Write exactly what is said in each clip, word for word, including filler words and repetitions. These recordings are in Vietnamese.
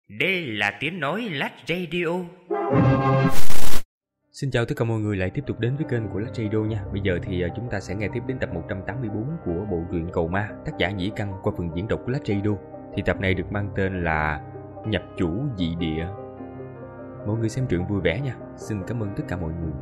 Đây là tiếng nói Lát Radio. Xin chào tất cả mọi người lại tiếp tục đến với kênh của Lát Radio nha. Bây giờ thì chúng ta sẽ nghe tiếp đến tập một trăm tám mươi tư của bộ truyện Cầu Ma, tác giả Nhĩ Căn qua phần diễn đọc của Lát Radio. Thì tập này được mang tên là Nhập Chủ Dị Địa. Mọi người xem truyện vui vẻ nha. Xin cảm ơn tất cả mọi người.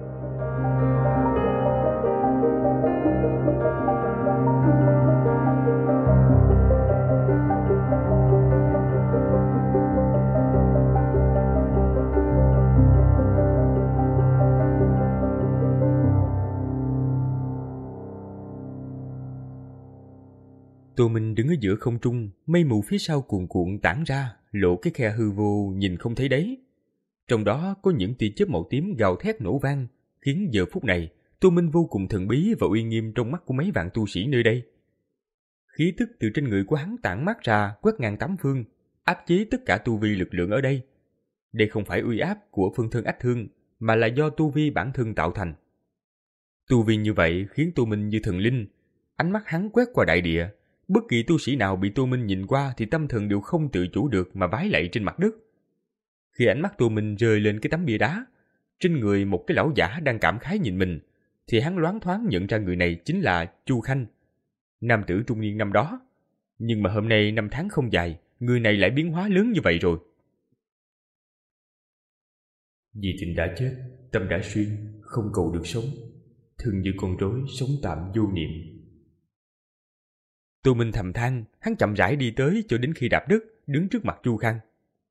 Tô Minh đứng ở giữa không trung, mây mù phía sau cuồn cuộn tản ra, lộ cái khe hư vô nhìn không thấy đáy. Trong đó có những tia chớp màu tím gào thét nổ vang, khiến giờ phút này Tô Minh vô cùng thần bí và uy nghiêm trong mắt của mấy vạn tu sĩ nơi đây. Khí tức từ trên người của hắn tản mát ra quét ngang tám phương, áp chế tất cả tu vi lực lượng ở đây. Đây không phải uy áp của phân thân ách thương, mà là do tu vi bản thân tạo thành. Tu vi như vậy khiến Tô Minh như thần linh, ánh mắt hắn quét qua đại địa. Bất kỳ tu sĩ nào bị Tô Minh nhìn qua thì tâm thần đều không tự chủ được mà vái lạy trên mặt đất. Khi ánh mắt Tô Minh rơi lên cái tấm bia đá, trên người một cái lão giả đang cảm khái nhìn mình, thì hắn loáng thoáng nhận ra người này chính là Chu Khanh, nam tử trung niên năm đó. Nhưng mà hôm nay năm tháng không dài, người này lại biến hóa lớn như vậy rồi. Vì tình đã chết, tâm đã xuyên, không cầu được sống, thường như con rối sống tạm vô niệm. Tô Minh thầm than, hắn chậm rãi đi tới cho đến khi đạp đất, đứng trước mặt Chu Khang.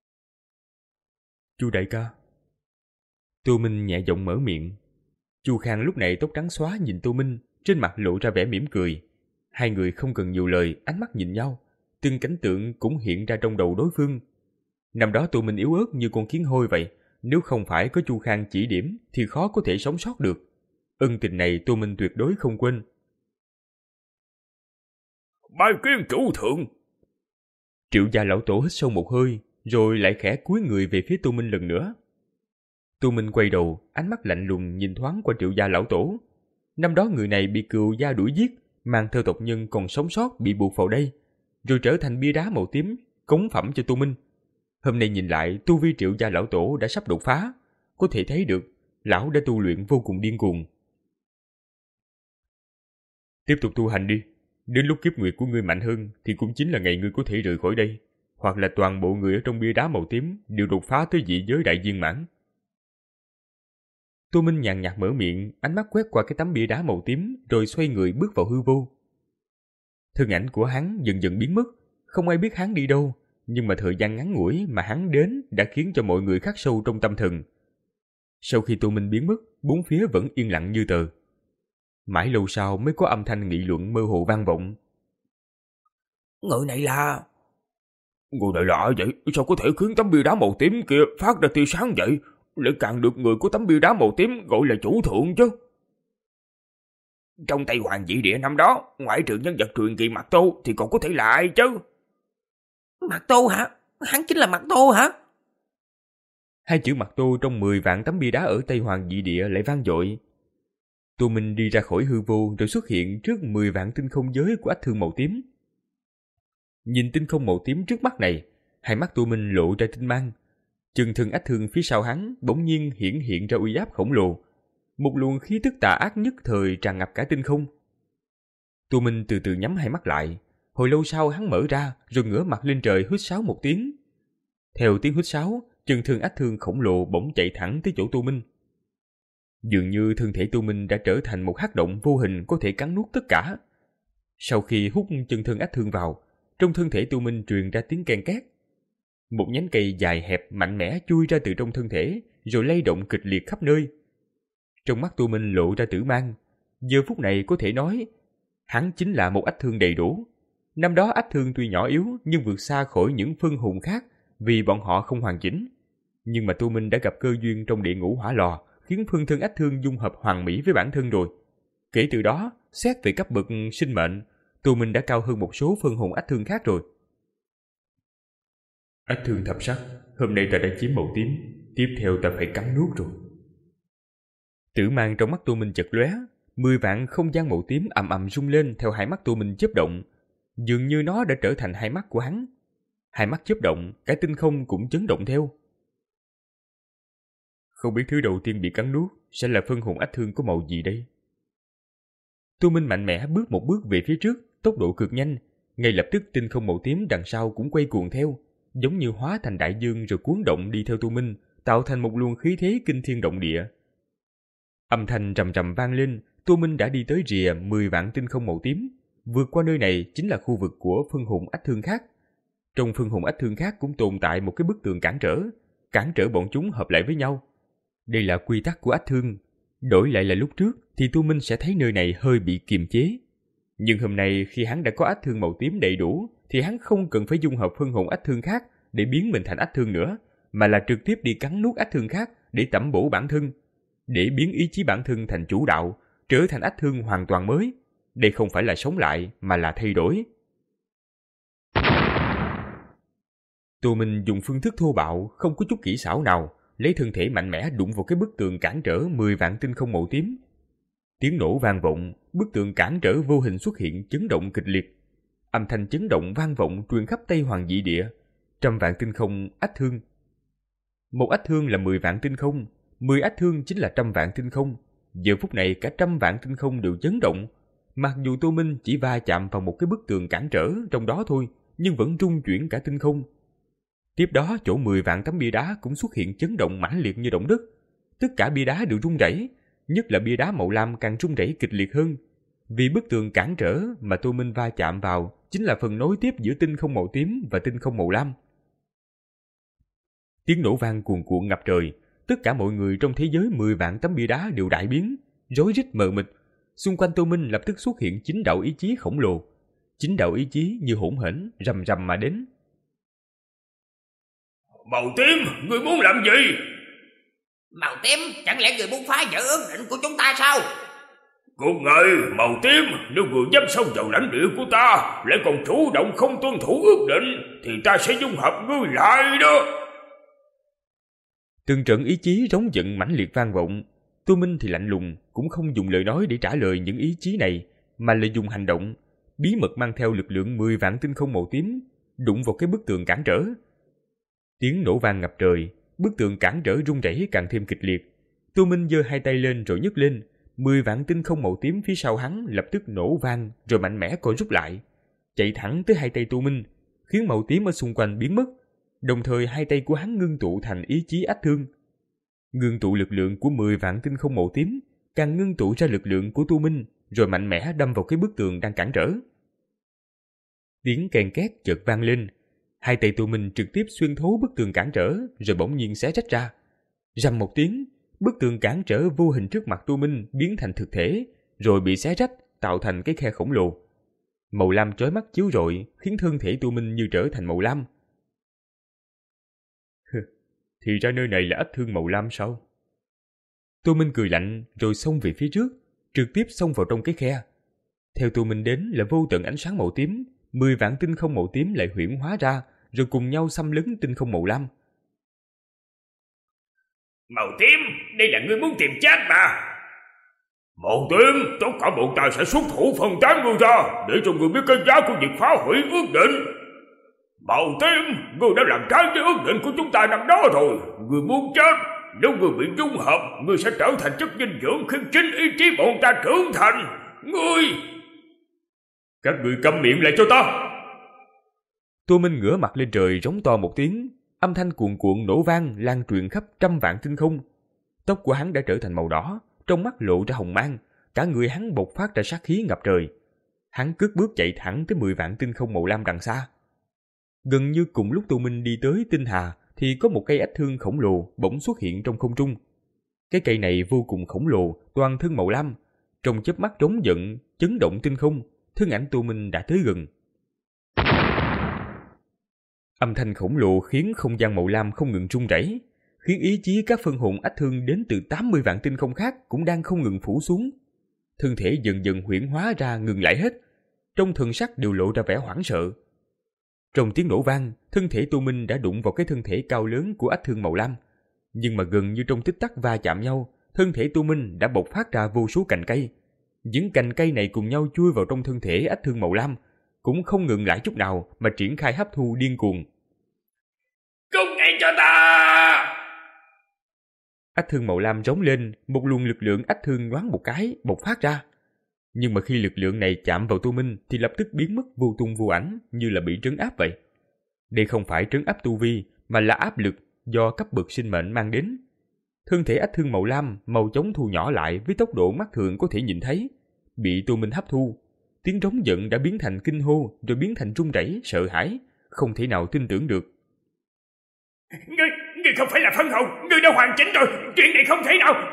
Chu đại ca. Tô Minh nhẹ giọng mở miệng. Chu Khang lúc này tóc trắng xóa nhìn Tô Minh, trên mặt lộ ra vẻ mỉm cười. Hai người không cần nhiều lời, ánh mắt nhìn nhau, từng cảnh tượng cũng hiện ra trong đầu đối phương. Năm đó Tô Minh yếu ớt như con kiến hôi vậy, nếu không phải có Chu Khang chỉ điểm thì khó có thể sống sót được. Ân tình này Tô Minh tuyệt đối không quên. Bái kiến chủ thượng. Triệu gia lão tổ hít sâu một hơi, rồi lại khẽ cúi người về phía Tô Minh lần nữa. Tô Minh quay đầu, ánh mắt lạnh lùng nhìn thoáng qua Triệu gia lão tổ. Năm đó người này bị cừu gia đuổi giết, mang theo tộc nhân còn sống sót bị buộc vào đây, rồi trở thành bia đá màu tím, cống phẩm cho Tô Minh. Hôm nay nhìn lại, tu vi Triệu gia lão tổ đã sắp đột phá, có thể thấy được lão đã tu luyện vô cùng điên cuồng. Tiếp tục tu hành đi. Đến lúc kiếp nguyệt của ngươi mạnh hơn thì cũng chính là ngày ngươi có thể rời khỏi đây, hoặc là toàn bộ người ở trong bia đá màu tím đều đột phá tới dị giới đại viên mãn. Tô Minh nhàn nhạt mở miệng, ánh mắt quét qua cái tấm bia đá màu tím rồi xoay người bước vào hư vô. Thân ảnh của hắn dần dần biến mất, không ai biết hắn đi đâu, nhưng mà thời gian ngắn ngủi mà hắn đến đã khiến cho mọi người khắc sâu trong tâm thần. Sau khi Tô Minh biến mất, bốn phía vẫn yên lặng như tờ. Mãi lâu sau mới có âm thanh nghị luận mơ hồ vang vọng. Người này là... Người này lạ vậy, sao có thể khiến tấm bia đá màu tím kia phát ra tia sáng vậy? Lại càng được người của tấm bia đá màu tím gọi là chủ thượng chứ. Trong Tây Hoàng Dị Địa năm đó, ngoại trừ nhân vật truyền kỳ Mạc Tô thì còn có thể là ai chứ? Mạc Tô hả? Hắn chính là Mạc Tô hả? Hai chữ Mạc Tô trong mười vạn tấm bia đá ở Tây Hoàng Dị Địa lại vang dội. Tô Minh đi ra khỏi hư vô rồi xuất hiện trước mười vạn tinh không giới của ách thương màu tím. Nhìn tinh không màu tím trước mắt này, hai mắt Tô Minh lộ ra tinh mang. Chân thân ách thương phía sau hắn bỗng nhiên hiển hiện ra uy áp khổng lồ. Một luồng khí tức tà ác nhất thời tràn ngập cả tinh không. Tô Minh từ từ nhắm hai mắt lại. Hồi lâu sau hắn mở ra rồi ngửa mặt lên trời huýt sáo một tiếng. Theo tiếng huýt sáo, chân thân ách thương khổng lồ bỗng chạy thẳng tới chỗ Tô Minh. Dường như thân thể Tô Minh đã trở thành một hắc động vô hình có thể cắn nuốt tất cả. Sau khi hút chân thân ách thương vào, trong thân thể Tô Minh truyền ra tiếng ken két. Một nhánh cây dài hẹp mạnh mẽ chui ra từ trong thân thể, rồi lay động kịch liệt khắp nơi. Trong mắt Tô Minh lộ ra tử mang. Giờ phút này có thể nói, hắn chính là một ách thương đầy đủ. Năm đó ách thương tuy nhỏ yếu nhưng vượt xa khỏi những phân hồn khác vì bọn họ không hoàn chỉnh. Nhưng mà Tô Minh đã gặp cơ duyên trong địa ngũ hỏa lò, khiến phân thân ách thương dung hợp hoàn mỹ với bản thân rồi. Kể từ đó, xét về cấp bậc sinh mệnh, Tô Minh đã cao hơn một số phân hồn ách thương khác rồi. Ách thương thập sắc, hôm nay ta đã chiếm màu tím, tiếp theo ta phải cắn nuốt rồi. Tử mang trong mắt Tô Minh chật lóe, mười vạn không gian màu tím ầm ầm rung lên theo hai mắt Tô Minh chớp động, dường như nó đã trở thành hai mắt của hắn. Hai mắt chớp động, cả tinh không cũng chấn động theo. Không biết thứ đầu tiên bị cắn nuốt sẽ là phân hồn ách thương có màu gì đây? Tô Minh mạnh mẽ bước một bước về phía trước, tốc độ cực nhanh. Ngay lập tức tinh không màu tím đằng sau cũng quay cuồng theo, giống như hóa thành đại dương rồi cuốn động đi theo Tô Minh, tạo thành một luồng khí thế kinh thiên động địa. Âm thanh rầm rầm vang lên, Tô Minh đã đi tới rìa mười vạn tinh không màu tím. Vượt qua nơi này chính là khu vực của phân hồn ách thương khác. Trong phân hồn ách thương khác cũng tồn tại một cái bức tường cản trở, cản trở bọn chúng hợp lại với nhau. Đây là quy tắc của ách thương. Đổi lại là lúc trước thì Tô Minh sẽ thấy nơi này hơi bị kiềm chế. Nhưng hôm nay khi hắn đã có ách thương màu tím đầy đủ thì hắn không cần phải dung hợp phân hồn ách thương khác để biến mình thành ách thương nữa, mà là trực tiếp đi cắn nuốt ách thương khác để tẩm bổ bản thân, để biến ý chí bản thân thành chủ đạo, trở thành ách thương hoàn toàn mới. Đây không phải là sống lại mà là thay đổi. Tô Minh dùng phương thức thô bạo, không có chút kỹ xảo nào, lấy thân thể mạnh mẽ đụng vào cái bức tường cản trở mười vạn tinh không màu tím. Tiếng nổ vang vọng, bức tường cản trở vô hình xuất hiện chấn động kịch liệt. Âm thanh chấn động vang vọng truyền khắp Tây Hoàng dị địa. Trăm vạn tinh không ách thương. Một ách thương là mười vạn tinh không, mười ách thương chính là trăm vạn tinh không. Giờ phút này cả trăm vạn tinh không đều chấn động. Mặc dù Tô Minh chỉ va chạm vào một cái bức tường cản trở trong đó thôi, nhưng vẫn rung chuyển cả tinh không. Tiếp đó chỗ mười vạn tấm bia đá cũng xuất hiện chấn động mãnh liệt như động đất. Tất cả bia đá đều rung rẩy, nhất là bia đá màu lam càng rung rẩy kịch liệt hơn. Vì bức tường cản trở mà Tô Minh va chạm vào chính là phần nối tiếp giữa tinh không màu tím và tinh không màu lam. Tiếng nổ vang cuồn cuộn ngập trời, tất cả mọi người trong thế giới mười vạn tấm bia đá đều đại biến, rối rít mờ mịt. Xung quanh Tô Minh lập tức xuất hiện chín đạo ý chí khổng lồ. Chín đạo ý chí như hỗn hển rầm rầm mà đến. Màu tím, ngươi muốn làm gì? Màu tím, chẳng lẽ người muốn phá vỡ ước định của chúng ta sao? Cùng ngài, màu tím, nếu người dám xông vào lãnh địa của ta, lại còn chủ động không tuân thủ ước định, thì ta sẽ dung hợp ngươi lại đó. Từng trận ý chí rống giận mãnh liệt vang vọng. Tô Minh thì lạnh lùng, cũng không dùng lời nói để trả lời những ý chí này, mà là dùng hành động, bí mật mang theo lực lượng mười vạn tinh không màu tím, đụng vào cái bức tường cản trở. Tiếng nổ vang ngập trời, bức tường cản trở rung rẩy càng thêm kịch liệt. Tô Minh giơ hai tay lên rồi nhấc lên, mười vạn tinh không màu tím phía sau hắn lập tức nổ vang rồi mạnh mẽ co rút lại, chạy thẳng tới hai tay Tô Minh, khiến màu tím ở xung quanh biến mất. Đồng thời hai tay của hắn ngưng tụ thành ý chí ách thương. Ngưng tụ lực lượng của mười vạn tinh không màu tím, càng ngưng tụ ra lực lượng của Tô Minh, rồi mạnh mẽ đâm vào cái bức tường đang cản trở. Tiếng kèn két chợt vang lên, hai tay Tô Minh trực tiếp xuyên thấu bức tường cản trở, rồi bỗng nhiên xé rách ra. Rầm một tiếng, bức tường cản trở vô hình trước mặt Tô Minh biến thành thực thể, rồi bị xé rách, tạo thành cái khe khổng lồ. Màu lam chói mắt chiếu rọi, khiến thân thể Tô Minh như trở thành màu lam. Thì ra nơi này là ách thương màu lam sao? Tô Minh cười lạnh rồi xông về phía trước, trực tiếp xông vào trong cái khe. Theo Tô Minh đến là vô tận ánh sáng màu tím, mười vạn tinh không màu tím lại huyễn hóa ra, rồi cùng nhau xâm lấn tinh không màu lam. Màu tím, đây là ngươi muốn tìm chết mà. Màu tím, tất cả bọn ta sẽ xuất thủ phân tán ngươi ra, để cho ngươi biết cái giá của việc phá hủy ước định. Màu tím, ngươi đã làm trái với ước định của chúng ta năm đó rồi. Ngươi muốn chết, nếu ngươi bị dung hợp, ngươi sẽ trở thành chất dinh dưỡng khiến chính ý chí bọn ta trưởng thành. Ngươi... Các ngươi câm miệng lại cho ta. Tô Minh ngửa mặt lên trời rống to một tiếng, âm thanh cuồn cuộn nổ vang lan truyền khắp trăm vạn tinh không. Tóc của hắn đã trở thành màu đỏ, trong mắt lộ ra hồng mang, cả người hắn bộc phát ra sát khí ngập trời. Hắn cất bước chạy thẳng tới mười vạn tinh không màu lam đằng xa. Gần như cùng lúc Tô Minh đi tới tinh hà thì có một cây ách thương khổng lồ bỗng xuất hiện trong không trung. Cái cây này vô cùng khổng lồ, toàn thân màu lam, trong chớp mắt trống giận, chấn động tinh không, thân ảnh Tô Minh đã tới gần. Âm thanh khổng lồ khiến không gian màu lam không ngừng rung rẩy, khiến ý chí các phân hồn ách thương đến từ tám mươi vạn tinh không khác cũng đang không ngừng phủ xuống. Thân thể dần dần huyễn hóa ra ngừng lại hết, trong thần sắc đều lộ ra vẻ hoảng sợ. Trong tiếng nổ vang, thân thể Tô Minh đã đụng vào cái thân thể cao lớn của ách thương màu lam, nhưng mà gần như trong tích tắc va chạm nhau, thân thể Tô Minh đã bộc phát ra vô số cành cây. Những cành cây này cùng nhau chui vào trong thân thể ách thương màu lam, cũng không ngừng lại chút nào mà triển khai hấp thu điên cuồng. cho ta! Ách thương màu lam rống lên, một luồng lực lượng ách thương nhoáng một cái, bộc phát ra. Nhưng mà khi lực lượng này chạm vào Tô Minh thì lập tức biến mất vô tung vô ảnh, như là bị trấn áp vậy. Đây không phải trấn áp tu vi, mà là áp lực do cấp bậc sinh mệnh mang đến. Thân thể ách thương màu lam mau chóng thu nhỏ lại với tốc độ mắt thường có thể nhìn thấy, bị Tô Minh hấp thu. Tiếng rống giận đã biến thành kinh hô, rồi biến thành run rẩy, sợ hãi, không thể nào tin tưởng được. Ngươi, ngươi không phải là phân hồn, ngươi đã hoàn chỉnh rồi, chuyện này không thể nào.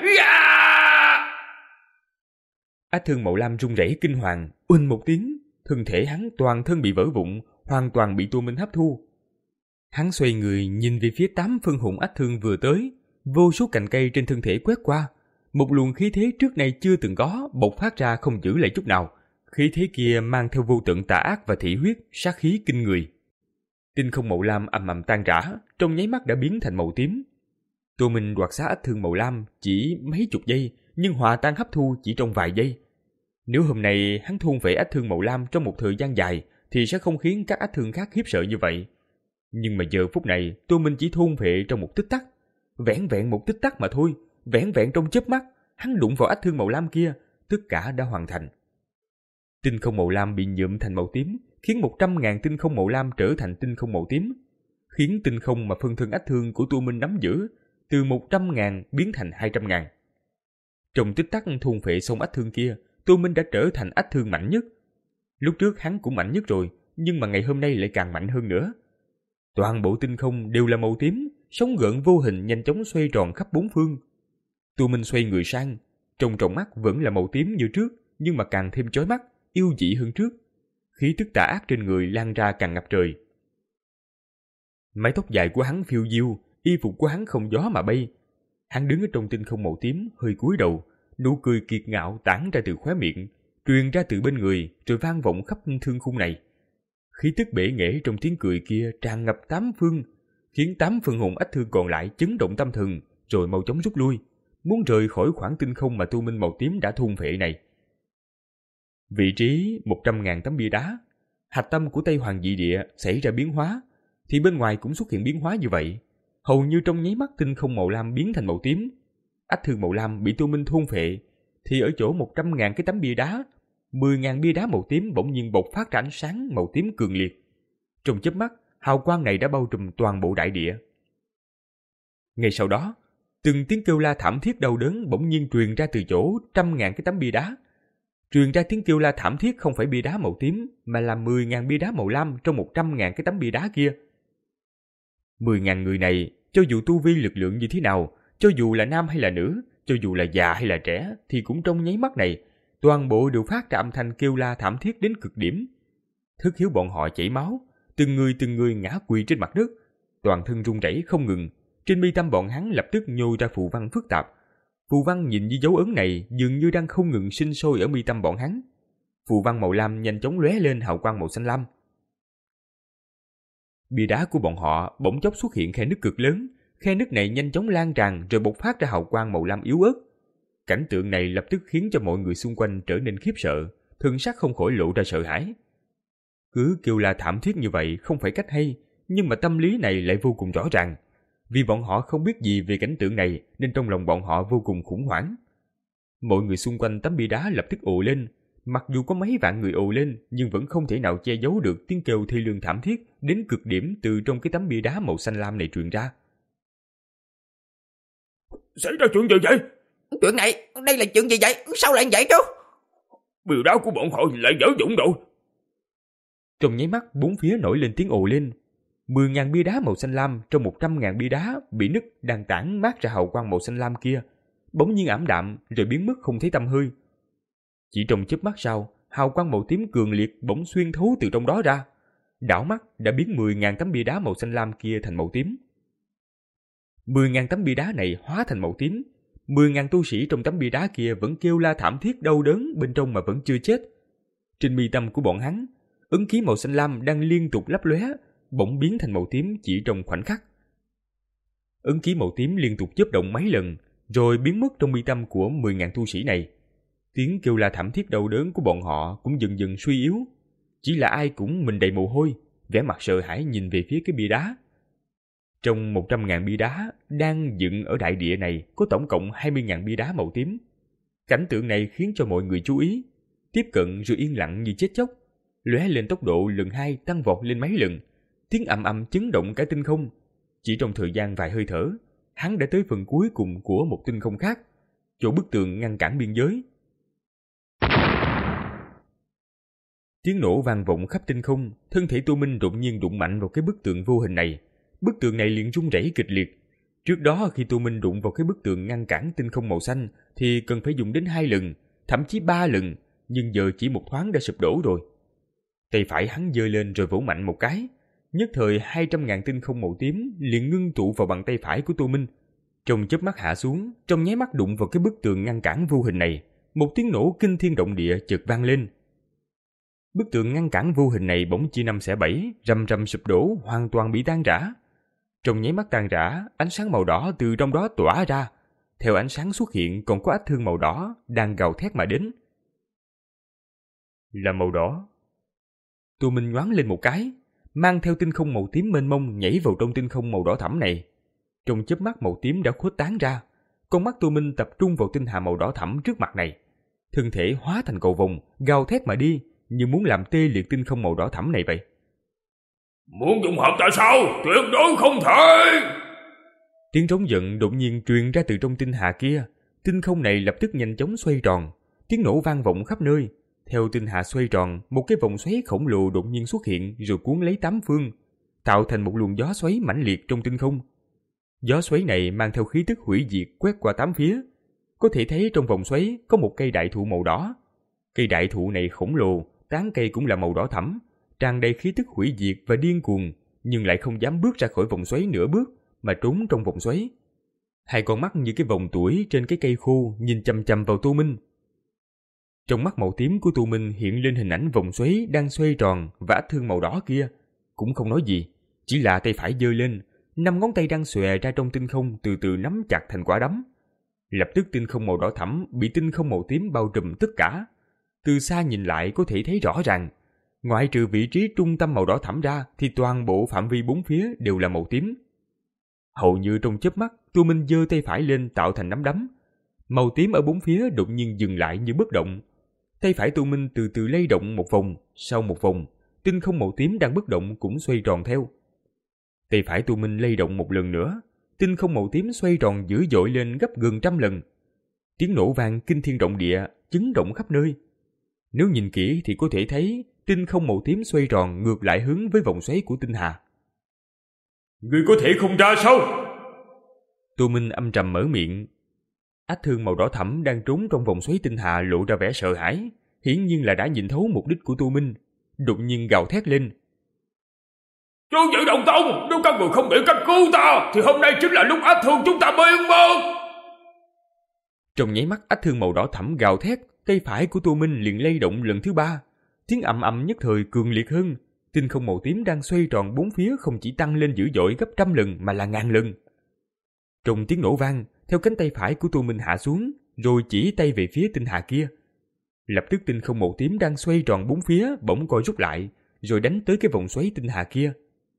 Ách thương màu lam run rẩy kinh hoàng, uỳnh một tiếng, thân thể hắn toàn thân bị vỡ vụn, hoàn toàn bị Tô Minh hấp thu. Hắn xoay người nhìn về phía tám phân hồn ách thương vừa tới, vô số cành cây trên thân thể quét qua, một luồng khí thế trước nay chưa từng có bộc phát ra không giữ lại chút nào. Khí thế kia mang theo vô tận tà ác và thị huyết, sát khí kinh người. Tinh không màu lam ầm ầm tan rã, trong nháy mắt đã biến thành màu tím. Tô Minh đoạt xá ách thương màu lam chỉ mấy chục giây, nhưng hòa tan hấp thu chỉ trong vài giây. Nếu hôm nay hắn thôn phệ ách thương màu lam trong một thời gian dài, thì sẽ không khiến các ách thương khác khiếp sợ như vậy. Nhưng mà giờ phút này, Tô Minh chỉ thôn phệ trong một tích tắc, vẻn vẹn một tích tắc mà thôi, vẻn vẹn trong chớp mắt, hắn đụng vào ách thương màu lam kia, tất cả đã hoàn thành. Tinh không màu lam bị nhuộm thành màu tím, khiến một trăm ngàn tinh không màu lam trở thành tinh không màu tím, khiến tinh không mà phân thân ách thương của Tô Minh nắm giữ từ một trăm ngàn biến thành hai trăm ngàn. Trong tích tắc thôn phệ xong ách thương kia, Tô Minh đã trở thành ách thương mạnh nhất. Lúc trước hắn cũng mạnh nhất rồi, nhưng mà ngày hôm nay lại càng mạnh hơn nữa. Toàn bộ tinh không đều là màu tím, sóng gợn vô hình nhanh chóng xoay tròn khắp bốn phương. Tô Minh xoay người sang, trong tròng mắt vẫn là màu tím như trước, nhưng mà càng thêm chói mắt, yêu dị hơn trước. Khí tức tà ác trên người lan ra càng ngập trời. Mái tóc dài của hắn phiêu diêu, y phục của hắn không gió mà bay. Hắn đứng ở trong tinh không màu tím, hơi cúi đầu, nụ cười kiệt ngạo tản ra từ khóe miệng, truyền ra từ bên người, rồi vang vọng khắp thương khung này. Khí tức bể nghệ trong tiếng cười kia tràn ngập tám phương, khiến tám phần hồn ách thương còn lại chấn động tâm thần, rồi mau chóng rút lui, muốn rời khỏi khoảng tinh không mà Tô Minh màu tím đã thôn phệ này. Vị trí một trăm ngàn tấm bia đá, hạch tâm của Tây Hoàng Dị Địa xảy ra biến hóa, thì bên ngoài cũng xuất hiện biến hóa như vậy. Hầu như trong nháy mắt tinh không màu lam biến thành màu tím. Ách thương màu lam bị Tô Minh thôn phệ, thì ở chỗ một trăm ngàn cái tấm bia đá, mười ngàn bia đá màu tím bỗng nhiên bộc phát ra ánh sáng màu tím cường liệt. Trong chớp mắt, hào quang này đã bao trùm toàn bộ đại địa. Ngay sau đó, từng tiếng kêu la thảm thiết đau đớn bỗng nhiên truyền ra từ chỗ trăm ngàn cái tấm bia đá. Truyền ra tiếng kêu la thảm thiết không phải bia đá màu tím, mà là mười ngàn bia đá màu lam trong một trăm ngàn cái tấm bia đá kia. Mười ngàn người này, cho dù tu vi lực lượng như thế nào, cho dù là nam hay là nữ, cho dù là già hay là trẻ, thì cũng trong nháy mắt này, toàn bộ đều phát ra âm thanh kêu la thảm thiết đến cực điểm. Thức hiếu bọn họ chảy máu, từng người từng người ngã quỳ trên mặt đất, toàn thân run rẩy không ngừng. Trên mi tâm bọn hắn lập tức nhô ra phù văn phức tạp. Phù văn nhìn như dấu ấn này dường như đang không ngừng sinh sôi ở mi tâm bọn hắn. Phù văn màu lam nhanh chóng lóe lên hào quang màu xanh lam. Bia đá của bọn họ bỗng chốc xuất hiện khe nứt cực lớn, khe nứt này nhanh chóng lan tràn rồi bộc phát ra hào quang màu lam yếu ớt. Cảnh tượng này lập tức khiến cho mọi người xung quanh trở nên khiếp sợ, thân sắc không khỏi lộ ra sợ hãi. Cứ kêu la thảm thiết như vậy không phải cách hay, nhưng mà tâm lý này lại vô cùng rõ ràng. Vì bọn họ không biết gì về cảnh tượng này nên trong lòng bọn họ vô cùng khủng hoảng. Mọi người xung quanh tấm bia đá lập tức ồ lên. Mặc dù có mấy vạn người ồ lên nhưng vẫn không thể nào che giấu được tiếng kêu thê lương thảm thiết đến cực điểm từ trong cái tấm bia đá màu xanh lam này truyền ra. Xảy ra chuyện gì vậy? Chuyện này, đây là chuyện gì vậy? Sao lại vậy chứ? Bia đá của bọn họ lại dở dụng rồi. Trong nháy mắt bốn phía nổi lên tiếng ồ lên. Mười ngàn bia đá màu xanh lam trong một trăm ngàn bia đá bị nứt đang tản mát ra hào quang màu xanh lam kia, bỗng nhiên ảm đạm rồi biến mất không thấy tăm hơi. Chỉ trong chớp mắt sau, hào quang màu tím cường liệt bỗng xuyên thấu từ trong đó ra, đảo mắt đã biến mười ngàn tấm bia đá màu xanh lam kia thành màu tím. Mười ngàn tấm bia đá này hóa thành màu tím, mười ngàn tu sĩ trong tấm bia đá kia vẫn kêu la thảm thiết đau đớn bên trong mà vẫn chưa chết. Trên mi tâm của bọn hắn, ấn ký màu xanh lam đang liên tục lấp lóe, bỗng biến thành màu tím chỉ trong khoảnh khắc. Ấn ký màu tím liên tục chớp động mấy lần, rồi biến mất trong mi tâm của mười ngàn tu sĩ này. Tiếng kêu la thảm thiết đau đớn của bọn họ cũng dần dần suy yếu. Chỉ là ai cũng mình đầy mồ hôi, vẻ mặt sợ hãi nhìn về phía cái bia đá. Trong một trăm nghìn bia đá đang dựng ở đại địa này có tổng cộng hai mươi nghìn bia đá màu tím. Cảnh tượng này khiến cho mọi người chú ý, tiếp cận rồi yên lặng như chết chóc, lóe lên tốc độ lần hai tăng vọt lên mấy lần, tiếng ầm ầm chấn động cả tinh không. Chỉ trong thời gian vài hơi thở, hắn đã tới phần cuối cùng của một tinh không khác, chỗ bức tường ngăn cản biên giới. Tiếng nổ vang vọng khắp tinh không, thân thể Tô Minh đột nhiên đụng mạnh vào cái bức tường vô hình này. Bức tường này liền rung rẩy kịch liệt. Trước đó khi Tô Minh đụng vào cái bức tường ngăn cản tinh không màu xanh thì cần phải dùng đến hai lần, thậm chí ba lần, nhưng giờ chỉ một thoáng đã sụp đổ rồi. Tay phải hắn giơ lên rồi vỗ mạnh một cái, nhất thời hai trăm ngàn tinh không màu tím liền ngưng tụ vào bàn tay phải của Tô Minh. Trong chớp mắt hạ xuống, trong nháy mắt đụng vào cái bức tường ngăn cản vô hình này, một tiếng nổ kinh thiên động địa chợt vang lên. Bức tường ngăn cản vô hình này bỗng chia năm xẻ bảy, rầm rầm sụp đổ, hoàn toàn bị tan rã. Trong nháy mắt tan rã, ánh sáng màu đỏ từ trong đó tỏa ra. Theo ánh sáng xuất hiện còn có ách thương màu đỏ đang gào thét mà đến. Là màu đỏ. Tô Minh nhoáng lên một cái, mang theo tinh không màu tím mênh mông nhảy vào trong tinh không màu đỏ thẫm này. Trong chớp mắt màu tím đã khuếch tán ra, con mắt Tô Minh tập trung vào tinh hà màu đỏ thẫm trước mặt này. Thân thể hóa thành cầu vồng, gào thét mà đi, như muốn làm tê liệt tinh không màu đỏ thẫm này vậy. Muốn dùng hợp tại sao? Tuyệt đối không thể! Tiếng trống giận đột nhiên truyền ra từ trong tinh hà kia. Tinh không này lập tức nhanh chóng xoay tròn, tiếng nổ vang vọng khắp nơi. Theo tinh hà xoay tròn, một cái vòng xoáy khổng lồ đột nhiên xuất hiện rồi cuốn lấy tám phương, tạo thành một luồng gió xoáy mãnh liệt trong tinh không. Gió xoáy này mang theo khí tức hủy diệt quét qua tám phía. Có thể thấy trong vòng xoáy có một cây đại thụ màu đỏ. Cây đại thụ này khổng lồ, tán cây cũng là màu đỏ thẫm, tràn đầy khí tức hủy diệt và điên cuồng, nhưng lại không dám bước ra khỏi vòng xoáy nửa bước mà trốn trong vòng xoáy. Hai con mắt như cái vòng tuổi trên cái cây khô nhìn chằm chằm vào Tô Minh. Trong mắt màu tím của Tô Minh hiện lên hình ảnh vòng xoáy đang xoay tròn và ách thương màu đỏ kia, cũng không nói gì, chỉ là tay phải giơ lên, năm ngón tay đang xòe ra trong tinh không từ từ nắm chặt thành quả đấm. Lập tức tinh không màu đỏ thẫm bị tinh không màu tím bao trùm tất cả. Từ xa nhìn lại có thể thấy rõ ràng, ngoại trừ vị trí trung tâm màu đỏ thẫm ra thì toàn bộ phạm vi bốn phía đều là màu tím. Hầu như trong chớp mắt, Tô Minh giơ tay phải lên tạo thành nắm đấm. Màu tím ở bốn phía đột nhiên dừng lại như bất động. Tay phải Tô Minh từ từ lay động một vòng, sau một vòng, tinh không màu tím đang bất động cũng xoay tròn theo. Tay phải Tô Minh lay động một lần nữa, tinh không màu tím xoay tròn dữ dội lên gấp gần trăm lần. Tiếng nổ vang kinh thiên động địa, chấn động khắp nơi. Nếu nhìn kỹ thì có thể thấy tinh không màu tím xoay tròn ngược lại hướng với vòng xoáy của tinh hà. Ngươi có thể không ra sao? Tô Minh âm trầm mở miệng. Ách thương màu đỏ thẫm đang trốn trong vòng xoáy tinh hà lộ ra vẻ sợ hãi, hiển nhiên là đã nhìn thấu mục đích của Tô Minh, đột nhiên gào thét lên. Chú Dự Động Tông, nếu các người không nghĩ cách cứu ta thì hôm nay chính là lúc ách thương chúng ta biến mất. Trong nháy mắt ách thương màu đỏ thẫm gào thét, tay phải của Tô Minh liền lay động lần thứ ba. Tiếng ầm ầm nhất thời cường liệt hơn, tinh không màu tím đang xoay tròn bốn phía không chỉ tăng lên dữ dội gấp trăm lần mà là ngàn lần. Trong tiếng nổ vang, theo cánh tay phải của Tô Minh hạ xuống, rồi chỉ tay về phía tinh hà kia. Lập tức tinh không màu tím đang xoay tròn bốn phía bỗng co rút lại, rồi đánh tới cái vòng xoáy tinh hà kia.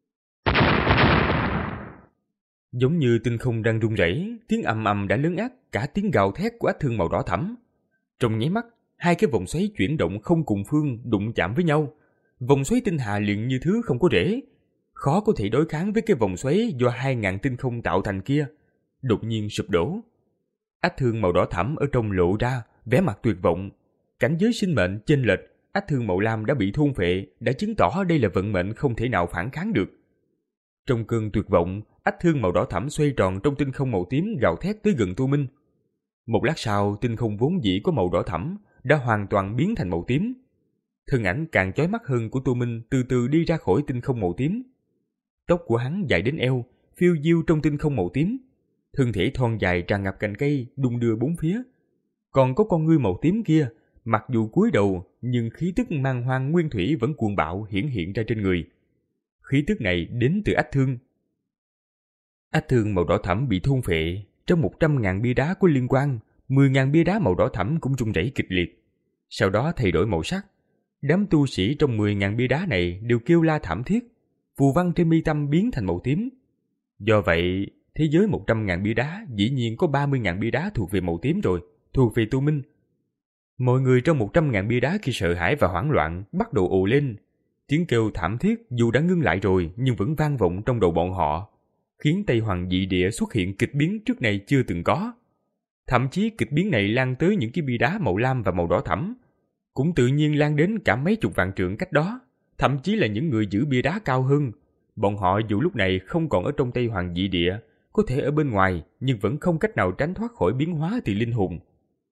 Giống như tinh không đang rung rẩy, tiếng ầm ầm đã lớn át cả tiếng gào thét của ách thương màu đỏ thẫm. Trong nháy mắt, hai cái vòng xoáy chuyển động không cùng phương đụng chạm với nhau. Vòng xoáy tinh hà liền như thứ không có rễ, khó có thể đối kháng với cái vòng xoáy do hai ngàn tinh không tạo thành kia. Đột nhiên sụp đổ. Ách thương màu đỏ thẫm ở trong lộ ra vẻ mặt tuyệt vọng. Cảnh giới sinh mệnh chênh lệch, ách thương màu lam đã bị thôn phệ, đã chứng tỏ đây là vận mệnh không thể nào phản kháng được. Trong cơn tuyệt vọng, ách thương màu đỏ thẫm xoay tròn trong tinh không màu tím gào thét tới gần Tô Minh. Một lát sau, tinh không vốn dĩ có màu đỏ thẫm đã hoàn toàn biến thành màu tím. Thân ảnh càng chói mắt hơn của Tô Minh từ từ đi ra khỏi tinh không màu tím. Tóc của hắn dài đến eo, phiêu diêu trong tinh không màu tím. Thân thể thon dài tràn ngập cành cây, đung đưa bốn phía. Còn có con ngươi màu tím kia, mặc dù cúi đầu nhưng khí tức man hoang nguyên thủy vẫn cuồng bạo hiển hiện ra trên người. Khí tức này đến từ ách thương. Ách thương màu đỏ thẫm bị thôn phệ, trong một trăm ngàn bia đá có liên quan, mười ngàn bia đá màu đỏ thẫm cũng rung rẩy kịch liệt. Sau đó thay đổi màu sắc. Đám tu sĩ trong mười ngàn bia đá này đều kêu la thảm thiết, phù văn trên mi tâm biến thành màu tím. Do vậy, thế giới một trăm nghìn bia đá dĩ nhiên có ba mươi nghìn bia đá thuộc về màu tím rồi, thuộc về Tu Minh. Mọi người trong một trăm nghìn bia đá khi sợ hãi và hoảng loạn bắt đầu ồ lên. Tiếng kêu thảm thiết dù đã ngưng lại rồi nhưng vẫn vang vọng trong đầu bọn họ, khiến Tây Hoàng dị địa xuất hiện kịch biến trước này chưa từng có. Thậm chí kịch biến này lan tới những cái bia đá màu lam và màu đỏ thẫm, cũng tự nhiên lan đến cả mấy chục vạn trượng cách đó, thậm chí là những người giữ bia đá cao hơn. Bọn họ dù lúc này không còn ở trong Tây Hoàng dị địa, có thể ở bên ngoài, nhưng vẫn không cách nào tránh thoát khỏi biến hóa từ linh hồn.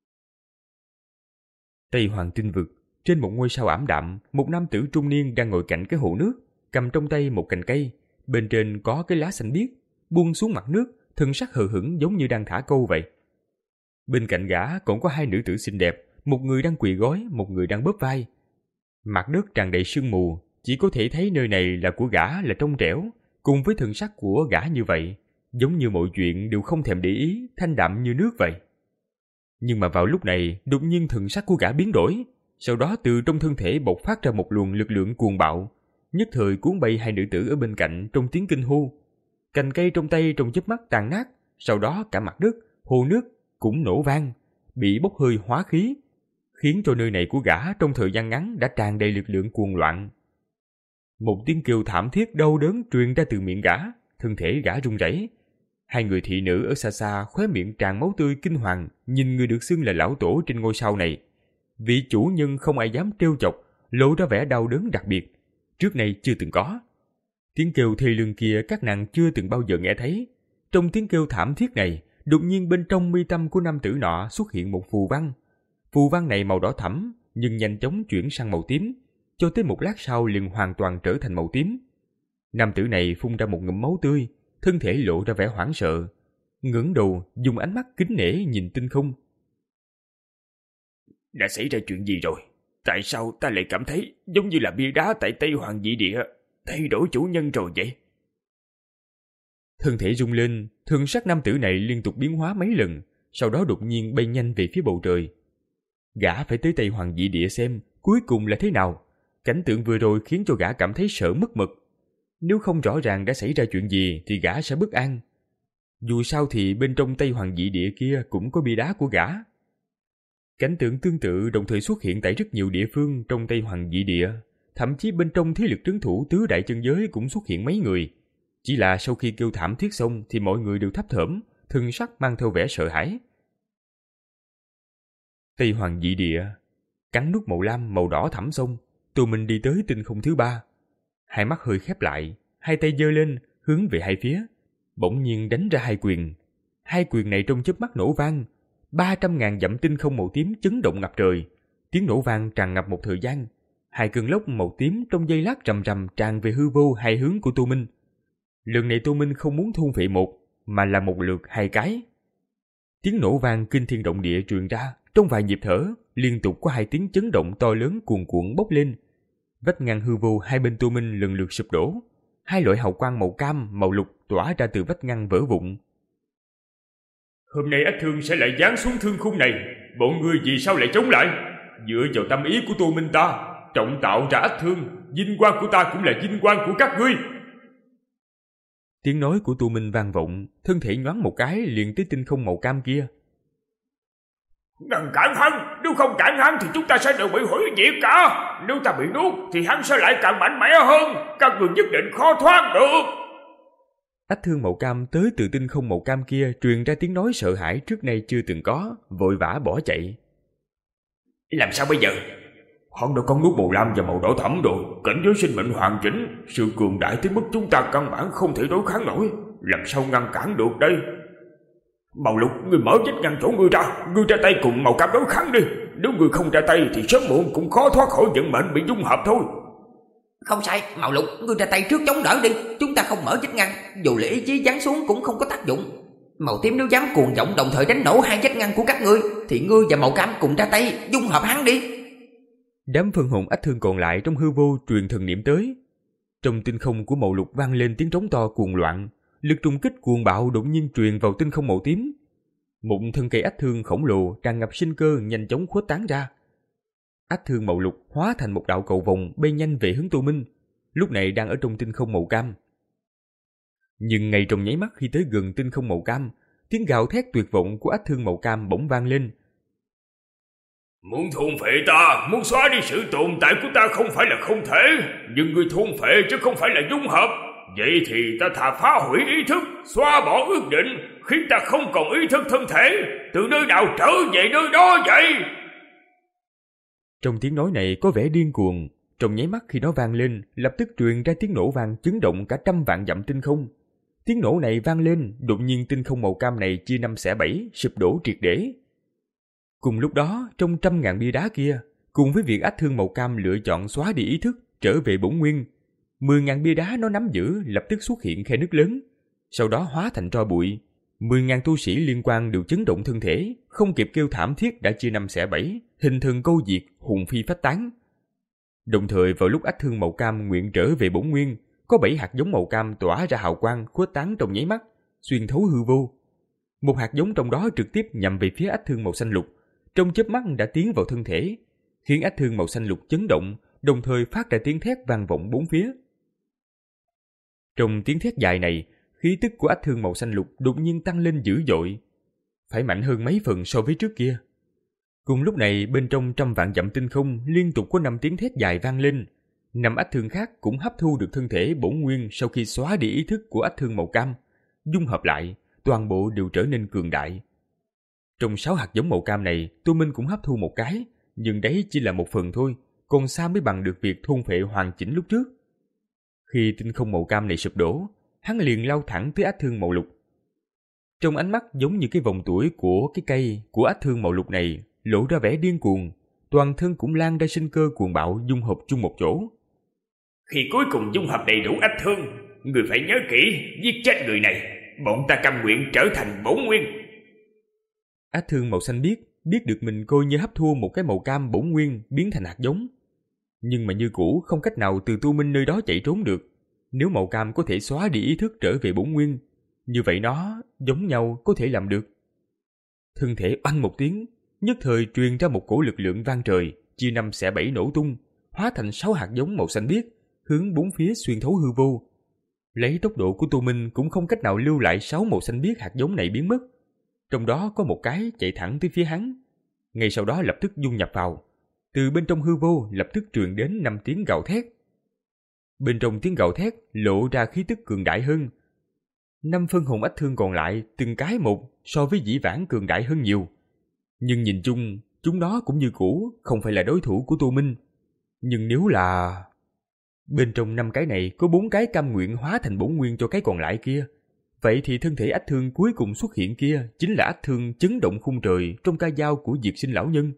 Tây Hoàng tinh vực, trên một ngôi sao ảm đạm, một nam tử trung niên đang ngồi cạnh cái hồ nước, cầm trong tay một cành cây, bên trên có cái lá xanh biếc, buông xuống mặt nước, thân sắc hờ hững giống như đang thả câu vậy. Bên cạnh gã còn có hai nữ tử xinh đẹp, một người đang quỳ gối, một người đang bóp vai. Mặt đất tràn đầy sương mù, chỉ có thể thấy nơi này là của gã là trong trẻo, cùng với thân sắc của gã như vậy, giống như mọi chuyện đều không thèm để ý, thanh đạm như nước vậy. Nhưng mà vào lúc này, đột nhiên thần sắc của gã biến đổi, sau đó từ trong thân thể bộc phát ra một luồng lực lượng cuồng bạo, nhất thời cuốn bay hai nữ tử ở bên cạnh trong tiếng kinh hô. Cành cây trong tay trong chớp mắt tàn nát, sau đó cả mặt đất, hồ nước cũng nổ vang, bị bốc hơi hóa khí, khiến cho nơi này của gã trong thời gian ngắn đã tràn đầy lực lượng cuồng loạn. Một tiếng kêu thảm thiết đau đớn truyền ra từ miệng gã, thân thể gã run rẩy. Hai người thị nữ ở xa xa khóe miệng tràn máu tươi kinh hoàng, nhìn người được xưng là lão tổ trên ngôi sao này. Vị chủ nhân không ai dám trêu chọc, lộ ra vẻ đau đớn đặc biệt, trước nay chưa từng có. Tiếng kêu thê lương kia các nàng chưa từng bao giờ nghe thấy. Trong tiếng kêu thảm thiết này, đột nhiên bên trong mi tâm của nam tử nọ xuất hiện một phù văn. Phù văn này màu đỏ thẫm, nhưng nhanh chóng chuyển sang màu tím, cho tới một lát sau liền hoàn toàn trở thành màu tím. Nam tử này phun ra một ngụm máu tươi, thân thể lộ ra vẻ hoảng sợ, ngẩng đầu dùng ánh mắt kính nể nhìn tinh không. Đã xảy ra chuyện gì rồi? Tại sao ta lại cảm thấy giống như là bia đá tại Tây Hoàng dị địa thay đổi chủ nhân rồi vậy? Thân thể rung lên, thân sắc nam tử này liên tục biến hóa mấy lần, sau đó đột nhiên bay nhanh về phía bầu trời. Gã phải tới Tây Hoàng dị địa xem cuối cùng là thế nào. Cảnh tượng vừa rồi khiến cho gã cảm thấy sợ mất mật. Nếu không rõ ràng đã xảy ra chuyện gì thì gã sẽ bất an. Dù sao thì bên trong Tây Hoàng dị địa kia cũng có bia đá của gã. Cảnh tượng tương tự đồng thời xuất hiện tại rất nhiều địa phương trong Tây Hoàng dị địa. Thậm chí bên trong thế lực trấn thủ tứ đại chân giới cũng xuất hiện mấy người. Chỉ là sau khi kêu thảm thiết xong thì mọi người đều thấp thởm, thân sắc mang theo vẻ sợ hãi. Tây Hoàng dị địa, cắn nút màu lam màu đỏ thẫm xong, tụi mình đi tới tinh không thứ ba. Hai mắt hơi khép lại, hai tay giơ lên hướng về hai phía, bỗng nhiên đánh ra hai quyền. Hai quyền này trong chớp mắt nổ vang, ba trăm ngàn dặm tinh không màu tím chấn động ngập trời. Tiếng nổ vang tràn ngập một thời gian, hai cơn lốc màu tím trong giây lát rầm rầm tràn về hư vô hai hướng của Tô Minh. Lần này Tô Minh không muốn thôn phệ một, mà là một lượt hai cái. Tiếng nổ vang kinh thiên động địa truyền ra, trong vài nhịp thở, liên tục có hai tiếng chấn động to lớn cuồn cuộn bốc lên. Vách ngăn hư vô hai bên Tô Minh lần lượt sụp đổ, hai loại hào quang màu cam, màu lục tỏa ra từ vách ngăn vỡ vụn. Hôm nay Ách Thương sẽ lại giáng xuống thương khung này, bọn ngươi vì sao lại chống lại? Dựa vào tâm ý của Tô Minh ta, trọng tạo ra Ách Thương, vinh quang của ta cũng là vinh quang của các ngươi. Tiếng nói của Tô Minh vang vọng, thân thể nhoáng một cái liền tới tinh không màu cam kia. Ngăn cản hắn, nếu không cản hắn thì chúng ta sẽ đều bị hủy diệt cả. Nếu ta bị nuốt thì hắn sẽ lại càng mạnh mẽ hơn, các ngươi nhất định khó thoát được. Ách Thương màu cam tới từ tinh không màu cam kia truyền ra tiếng nói sợ hãi trước nay chưa từng có, vội vã bỏ chạy. Làm sao bây giờ? Hắn đã có nuốt màu lam và màu đỏ thẫm rồi, cảnh giới sinh mệnh hoàn chỉnh, sự cường đại tới mức chúng ta căn bản không thể đối kháng nổi, làm sao ngăn cản được đây? Màu Lục, ngươi mở vết ngăn chỗ ngươi ra, ngươi ra tay cùng màu cam đối kháng đi. Nếu ngươi không ra tay thì sớm muộn cũng khó thoát khỏi vận mệnh bị dung hợp thôi. Không sai, Màu Lục, ngươi ra tay trước chống đỡ đi. Chúng ta không mở vết ngăn, dù là ý chí giáng xuống cũng không có tác dụng. Màu tím nếu dám cuồng vọng đồng thời đánh nổ hai vết ngăn của các ngươi thì ngươi và màu cam cùng ra tay dung hợp hắn đi. Đám phân hồn Ách Thương còn lại trong hư vô truyền thần niệm tới. Trong tinh không của Màu Lục vang lên tiếng trống to cuồng loạn, lực trùng kích cuồng bạo đột nhiên truyền vào tinh không màu tím. Một thân cây Ách Thương khổng lồ tràn ngập sinh cơ nhanh chóng khuếch tán ra. Ách Thương Màu Lục hóa thành một đạo cầu vồng bay nhanh về hướng Tô Minh, lúc này đang ở trong tinh không màu cam. Nhưng ngay trong nháy mắt khi tới gần tinh không màu cam, tiếng gào thét tuyệt vọng của ách thương màu cam bỗng vang lên. Muốn thôn phệ ta, muốn xóa đi sự tồn tại của ta không phải là không thể, nhưng người thôn phệ chứ không phải là dung hợp. Vậy thì ta thà phá hủy ý thức, xóa bỏ ước định, khiến ta không còn ý thức thân thể, từ nơi nào trở về nơi đó vậy. Trong tiếng nói này có vẻ điên cuồng. Trong nháy mắt khi nó vang lên, lập tức truyền ra tiếng nổ vang chấn động cả trăm vạn dặm tinh không. Tiếng nổ này vang lên, đột nhiên tinh không màu cam này chia năm xẻ bảy, sụp đổ triệt để. Cùng lúc đó, trong trăm ngàn bia đá kia, cùng với việc ách thương màu cam lựa chọn xóa đi ý thức, trở về bổn nguyên, mười ngàn bia đá nó nắm giữ lập tức xuất hiện khe nứt lớn, sau đó hóa thành tro bụi. Mười ngàn tu sĩ liên quan đều chấn động thân thể, không kịp kêu thảm thiết đã chia năm xẻ bảy, hình thần câu diệt, hồn phi phách tán. Đồng thời vào lúc ách thương màu cam nguyện trở về bổn nguyên, có bảy hạt giống màu cam tỏa ra hào quang khuếch tán trong nháy mắt, xuyên thấu hư vô. Một hạt giống trong đó trực tiếp nhằm về phía ách thương màu xanh lục, trong chớp mắt đã tiến vào thân thể, khiến ách thương màu xanh lục chấn động, đồng thời phát ra tiếng thét vang vọng bốn phía. Trong tiếng thét dài này, khí tức của ách thương màu xanh lục đột nhiên tăng lên dữ dội, phải mạnh hơn mấy phần so với trước kia. Cùng lúc này, bên trong trăm vạn dặm tinh không liên tục có năm tiếng thét dài vang lên. Năm ách thương khác cũng hấp thu được thân thể bổn nguyên sau khi xóa đi ý thức của ách thương màu cam, dung hợp lại, toàn bộ đều trở nên cường đại. Trong sáu hạt giống màu cam này, Tô Minh cũng hấp thu một cái, nhưng đấy chỉ là một phần thôi, còn xa mới bằng được việc thôn phệ hoàn chỉnh lúc trước. Khi tinh không màu cam này sụp đổ, hắn liền lao thẳng tới ách thương màu lục. Trong ánh mắt giống như cái vòng tuổi của cái cây của ách thương màu lục này lộ ra vẻ điên cuồng, toàn thân cũng lan ra sinh cơ cuồng bạo dung hợp chung một chỗ. Khi cuối cùng dung hợp đầy đủ ách thương, người phải nhớ kỹ, giết chết người này, bọn ta cam nguyện trở thành bổn nguyên. Ách thương màu xanh biết, biết được mình coi như hấp thu một cái màu cam bổn nguyên biến thành hạt giống. Nhưng mà như cũ không cách nào từ Tô Minh nơi đó chạy trốn được. Nếu màu cam có thể xóa đi ý thức trở về bổn nguyên, như vậy nó giống nhau có thể làm được. Thân thể oanh một tiếng, nhất thời truyền ra một cổ lực lượng vang trời, chia năm xẻ bảy nổ tung, hóa thành sáu hạt giống màu xanh biếc, hướng bốn phía xuyên thấu hư vô. Lấy tốc độ của Tô Minh cũng không cách nào lưu lại sáu màu xanh biếc hạt giống này biến mất. Trong đó có một cái chạy thẳng tới phía hắn, ngay sau đó lập tức dung nhập vào. Từ bên trong hư vô lập tức truyền đến năm tiếng gào thét. Bên trong tiếng gào thét lộ ra khí tức cường đại hơn. Năm phân hồn ách thương còn lại từng cái một so với dĩ vãng cường đại hơn nhiều. Nhưng nhìn chung, chúng nó cũng như cũ, không phải là đối thủ của Tô Minh. Nhưng nếu là... Bên trong năm cái này có bốn cái cam nguyện hóa thành bổn nguyên cho cái còn lại kia. Vậy thì thân thể ách thương cuối cùng xuất hiện kia chính là ách thương chấn động khung trời trong ca dao của Diệt Sinh lão nhân.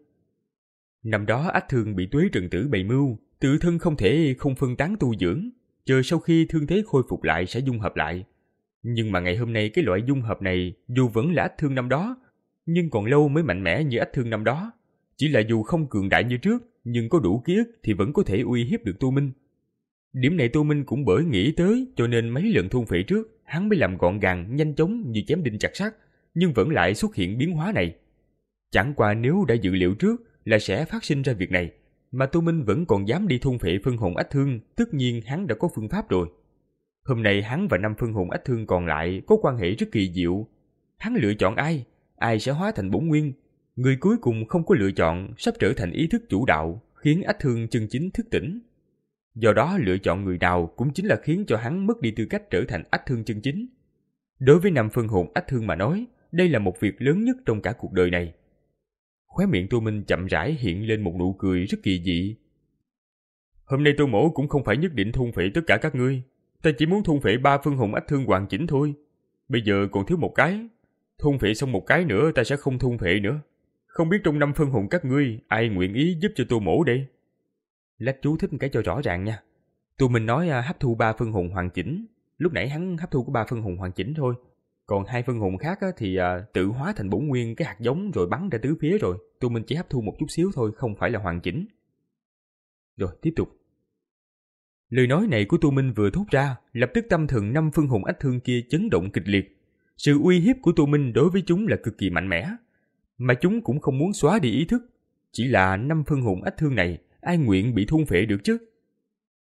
Năm đó ách thương bị Tuế Trần Tử bày mưu, tự thân không thể không phân tán tu dưỡng, chờ sau khi thương thế khôi phục lại sẽ dung hợp lại. Nhưng mà ngày hôm nay cái loại dung hợp này dù vẫn là ách thương năm đó, nhưng còn lâu mới mạnh mẽ như ách thương năm đó. Chỉ là dù không cường đại như trước, nhưng có đủ ký ức thì vẫn có thể uy hiếp được Tô Minh. Điểm này Tô Minh cũng bởi nghĩ tới, cho nên mấy lần thôn phệ trước, hắn mới làm gọn gàng, nhanh chóng như chém đinh chặt sắt, nhưng vẫn lại xuất hiện biến hóa này. Chẳng qua nếu đã dự liệu trước là sẽ phát sinh ra việc này, mà Tô Minh vẫn còn dám đi thôn phệ phân hồn ách thương, tất nhiên hắn đã có phương pháp rồi. Hôm nay hắn và năm phân hồn ách thương còn lại có quan hệ rất kỳ diệu. Hắn lựa chọn ai, ai sẽ hóa thành bổn nguyên. Người cuối cùng không có lựa chọn sắp trở thành ý thức chủ đạo, khiến ách thương chân chính thức tỉnh. Do đó lựa chọn người nào cũng chính là khiến cho hắn mất đi tư cách trở thành ách thương chân chính. Đối với năm phân hồn ách thương mà nói, đây là một việc lớn nhất trong cả cuộc đời này. Khóe miệng Tô Minh chậm rãi hiện lên một nụ cười rất kỳ dị. Hôm nay Tô Mỗ cũng không phải nhất định thôn phệ tất cả các ngươi. Ta chỉ muốn thôn phệ ba phân hồn ách thương hoàn chỉnh thôi. Bây giờ còn thiếu một cái. Thôn phệ xong một cái nữa ta sẽ không thôn phệ nữa. Không biết trong năm phân hồn các ngươi ai nguyện ý giúp cho Tô Mỗ đây? Lách chú thích cái cho rõ ràng nha. Tô Minh nói à, hấp thu ba phân hồn hoàn chỉnh. Lúc nãy hắn hấp thu có ba phân hồn hoàn chỉnh thôi. Còn hai phân hồn khác á, thì à, tự hóa thành bổn nguyên cái hạt giống rồi bắn ra tứ phía rồi. Tô Minh chỉ hấp thu một chút xíu thôi, không phải là hoàn chỉnh. Rồi tiếp tục. Lời nói này của Tô Minh vừa thốt ra, lập tức tâm thần năm phân hồn ách thương kia chấn động kịch liệt. Sự uy hiếp của Tô Minh đối với chúng là cực kỳ mạnh mẽ, mà chúng cũng không muốn xóa đi ý thức. Chỉ là năm phân hồn ách thương này, ai nguyện bị thôn phệ được chứ?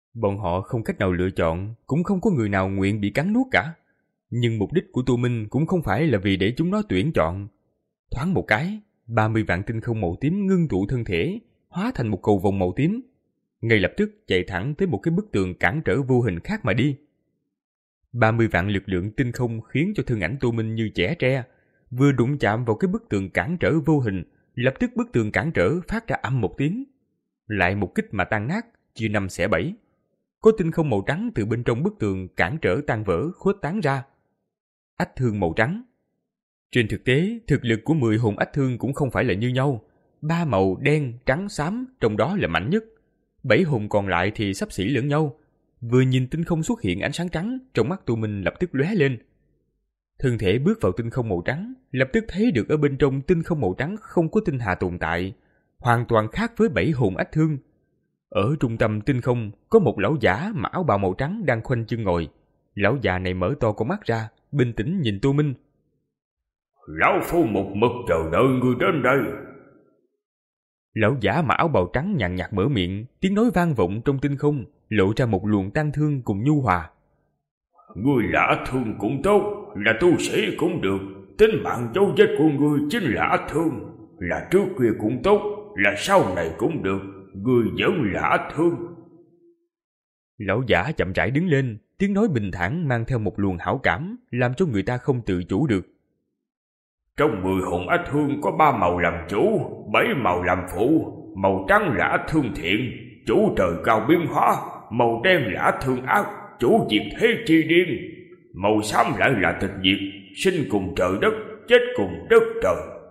Bọn họ không cách nào lựa chọn, cũng không có người nào nguyện bị cắn nuốt cả. Nhưng mục đích của Tô Minh cũng không phải là vì để chúng nó tuyển chọn. Thoáng một cái, ba mươi vạn tinh không màu tím ngưng tụ thân thể, hóa thành một cầu vồng màu tím, ngay lập tức chạy thẳng tới một cái bức tường cản trở vô hình khác mà đi. ba mươi vạn lực lượng tinh không khiến cho thân ảnh Tô Minh như chẻ tre, vừa đụng chạm vào cái bức tường cản trở vô hình, lập tức bức tường cản trở phát ra âm một tiếng, lại một kích mà tan nát, chia năm xẻ bảy. Có tinh không màu trắng từ bên trong bức tường cản trở tan vỡ khuếch tán ra. Ách thương màu trắng. Trên thực tế, thực lực của mười hồn ách thương cũng không phải là như nhau. Ba màu đen, trắng, xám trong đó là mạnh nhất. Bảy hồn còn lại thì xấp xỉ lẫn nhau. Vừa nhìn tinh không xuất hiện ánh sáng trắng, trong mắt Tô Minh lập tức lóe lên. Thân thể bước vào tinh không màu trắng, lập tức thấy được ở bên trong tinh không màu trắng không có tinh hà tồn tại, hoàn toàn khác với bảy hồn ách thương. Ở trung tâm tinh không có một lão giả mặc áo bào màu trắng đang khoanh chân ngồi. Lão già này mở to con mắt ra, bình tĩnh nhìn Tô Minh. Lão phu một mực chờ đợi người đến đây. Lão giả mặc áo bào trắng nhàn nhạt mở miệng, tiếng nói vang vọng trong tinh không, lộ ra một luồng tang thương cùng nhu hòa. Người là ách thương cũng tốt, là tu sĩ cũng được. Tính mạng dấu vết của người chính là ách thương. Là trước kia cũng tốt, là sau này cũng được. Người vẫn là ách thương. Lão giả chậm rãi đứng lên, tiếng nói bình thản mang theo một luồng hảo cảm, làm cho người ta không tự chủ được. Trong mười hồn ách thương có ba màu làm chủ, bảy màu làm phụ. Màu trắng là ách thương thiện, chủ trời cao biến hóa. Màu đen là ách thương ác, chủ diệt thế chi điên. Màu xám lại là tịch diệt, sinh cùng trời đất, chết cùng đất trời.